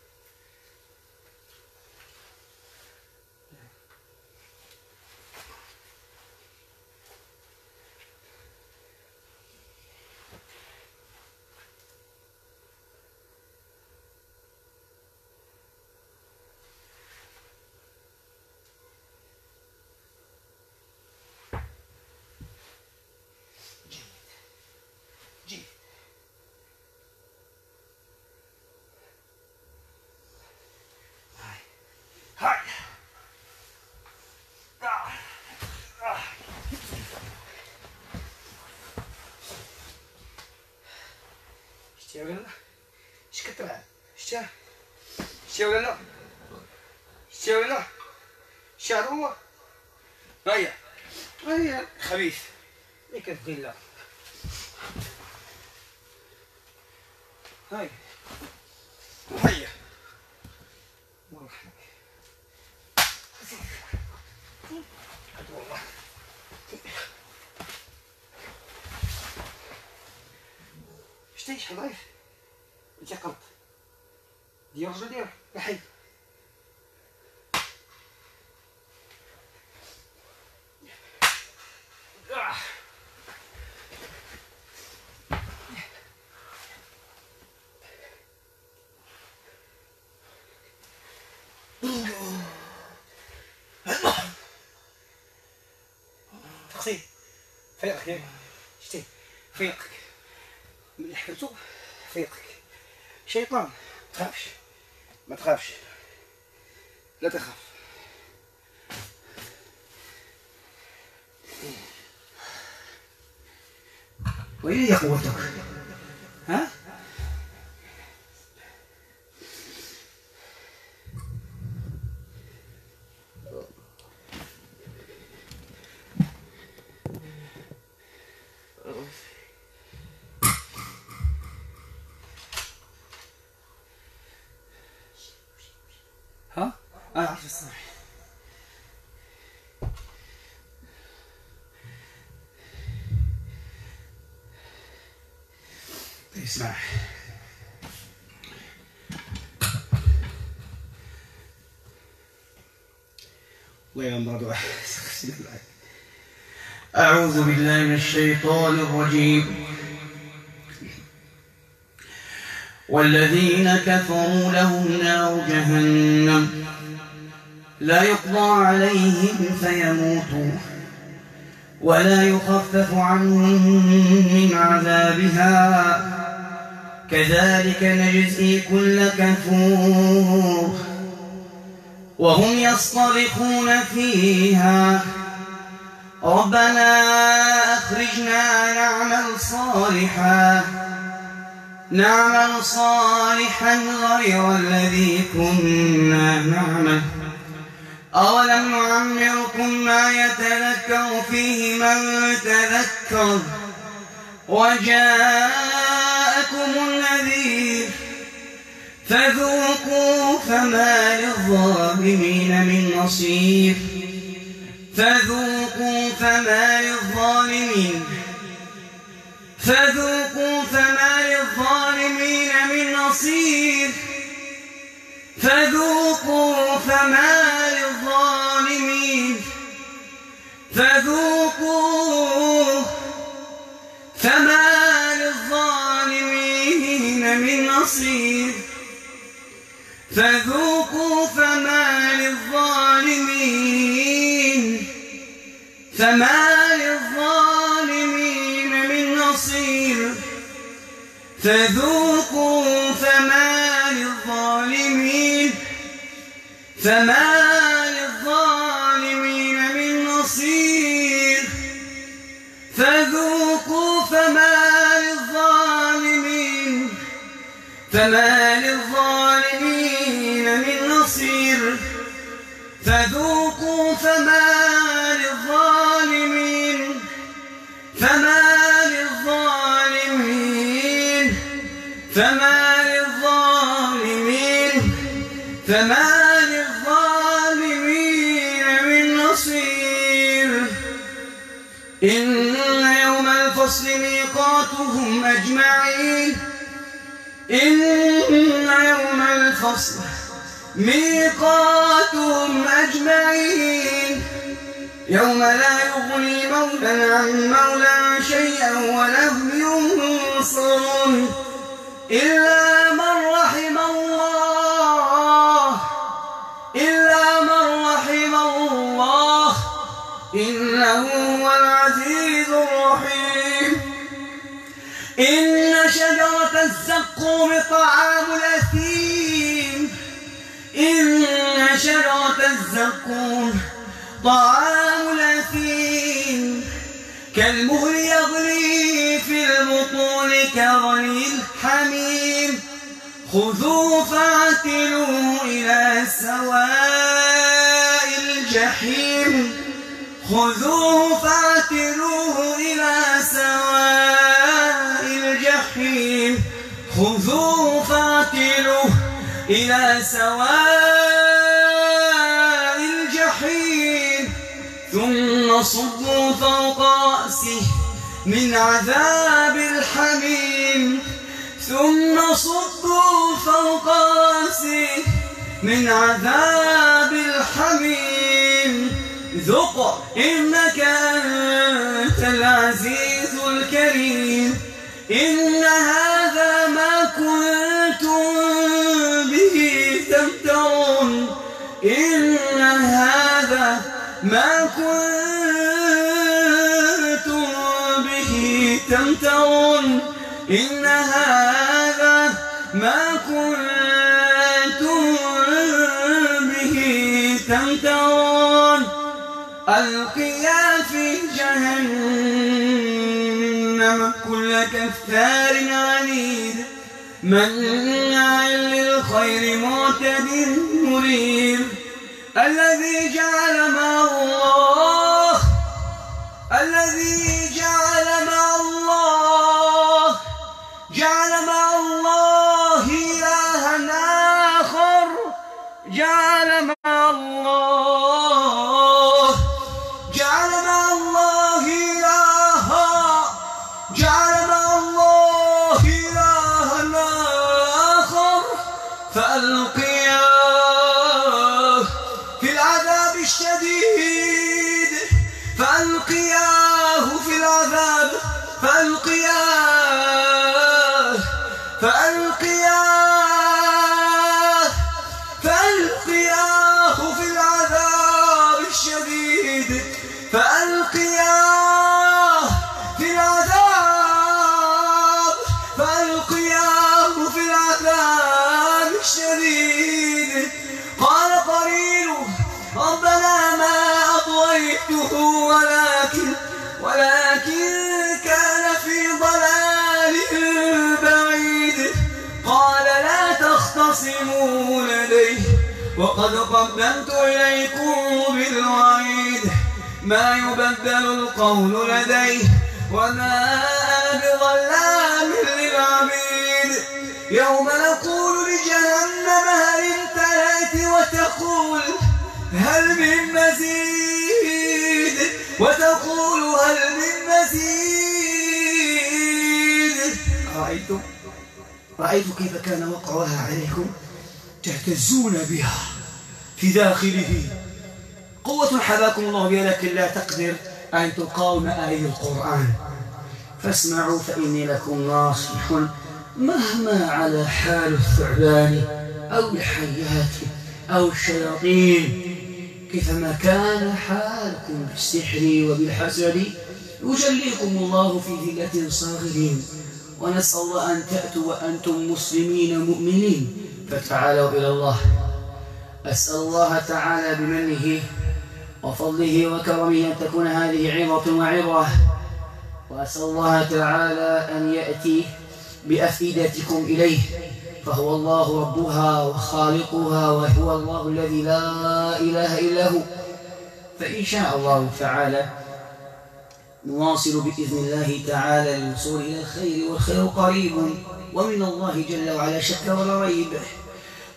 C: هاي آه. آه. شتيها ولا لا؟ اش كتلعب؟ شتيها؟ شتيها ولا لا؟ شتيها ولا لا؟ شتي هذا هو؟ هيا هيا خبيث ملي كتبغي لا هاي هيا الله يرحمك والله شتي حضايف انت قلب ديال رجل ديالك لحي تقسيم فيقك ياك شتي فيقك ملي حكمتو فيقك شيطان ما تخافش ما تخافش لا تخاف
A: وين هي قوتك؟
C: ها؟ ها؟ أنا أعرف الصراحة طيب اسمع الله يغمر دعاء
A: أعوذ بالله من الشيطان الرجيم والذين كفروا لهم نار جهنم لا يقضى عليهم فيموتوا ولا يخفف عنهم من عذابها كذلك نجزي كل كفور وهم يصطرخون فيها ربنا أخرجنا نعمل صالحا نعمل صالحا غير الذي كنا نعمل أولم نعمركم ما يتذكر فيه من تذكر وجاءكم النذير فذوقوا فما للظالمين من نصير فذوقوا فما للظالمين فذوقوا فما للظالمين من نصير فذوقوا فما للظالمين فذوقوا فما للظالمين من نصير فذوقوا فما للظالمين فما للظالمين من نصير فذوقوا فما للظالمين فما للظالمين من نصير فذوقوا فما للظالمين فما للظالمين من نصير فذوقوا فما للظالمين فما للظالمين فما للظالمين
B: فما للظالمين من نصير إن يوم الفصل ميقاتهم أجمعين إن يوم الفصل ميقاتهم أجمعين يوم لا يغني مولى عن مولى شيئا ولا هم ينصرون إلا من رحم الله إلا من رحم الله إنه هو العزيز الرحيم إن شجرة الزقوم طعام الأثيم إن شجرة الزقوم طعام الأثيم كالمهل يغلي في البطون كغلي الحميم خذوه فاعتلوه إلى سواء الجحيم خذوه فاعتلوه إلى سواء الجحيم خذوه فاعتلوه إلى سواء الجحيم ثم صبوا فوق رأسه من عذاب الحميم ثم صبوا فوق رأسه من عذاب الحميم ذق إنك أنت العزيز الكريم إن هذا ما كنتم به تمترون إن هذا ما كنتم به تمترون إن هذا ما كنتم به تمترون ألقيا في جهنم كل كفار عنيد مناع للخير معتد مريب الذي جعل مع الله الذي جعل مع الله جعل مع الله إلها آخر جعل مع الله جعل مع الله إلها جعل مع الله إلها آخر فألقياه في العذاب الشديد فألقياه في العذاب فألقياه فألقياه فألقياه في العذاب الشديد فألقياه في العذاب فألقياه في العذاب الشديد قال قرينه ربنا ما أطغيته ولكن ولكن كان في ضلال بعيد قال لا تختصموا لديه وقد قدمت إليكم بالوعيد ما يبدل القول لديه وما أنا بظلام للعبيد يوم نقول لجهنم هل امتلأت وتقول هل من مزيد وتقول هل من مزيد رأيتم رأيت كيف كان وقعها عليكم تهتزون بها في داخله قوة حباكم الله بها لكن لا تقدر أن تقاوم آية القرآن فاسمعوا فإني لكم ناصح مهما على حال الثعبان أو الحيات أو الشياطين كيفما كان حالكم بالسحر وبالحسد يجليكم الله في ذلة صاغرين ونسأل الله أن تأتوا وأنتم مسلمين مؤمنين فتعالوا إلى الله أسأل الله تعالى بمنه وفضله وكرمه أن تكون هذه عظة وعظة وأسأل الله تعالى أن يأتي بأفئدتكم إليه فهو الله ربها وخالقها وهو الله الذي لا إله إلا هو فإن شاء الله تعالى نواصل بإذن الله تعالى للوصول إلى الخير والخير قريب ومن الله جل وعلا شك ولا ريب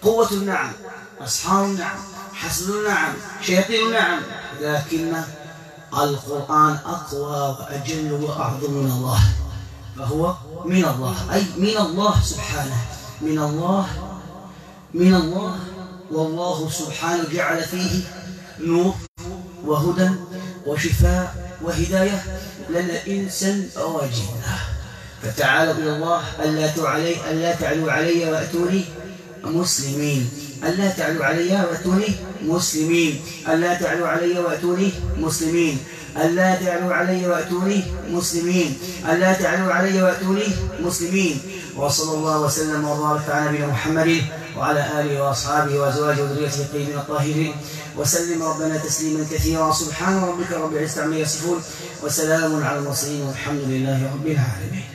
A: قوة نعم، أسحار نعم، حسد نعم، شياطين نعم، لكن القرآن أقوى وأجل وأعظم من الله، فهو من الله، أي من الله سبحانه، من الله من الله والله سبحانه جعل فيه نور وهدى وشفاء وهداية لنا إنسا وجنة. فتعالوا إلى الله ألا تعلي ألا تعلوا علي وأتوني مسلمين، ألا تعلوا علي وأتوني مسلمين، ألا تعلوا علي وأتوني مسلمين، ألا تعلوا علي وأتوني مسلمين، ألا تعلوا علي وأتوني مسلمين. وصلى الله وسلم وبارك على نبينا محمد وعلى آله وأصحابه وأزواجه وذريته الطيبين الطاهرين، وسلم ربنا تسليما كثيرا. سبحان ربك رب العزة عما يصفون، وسلام على المرسلين، والحمد لله رب العالمين.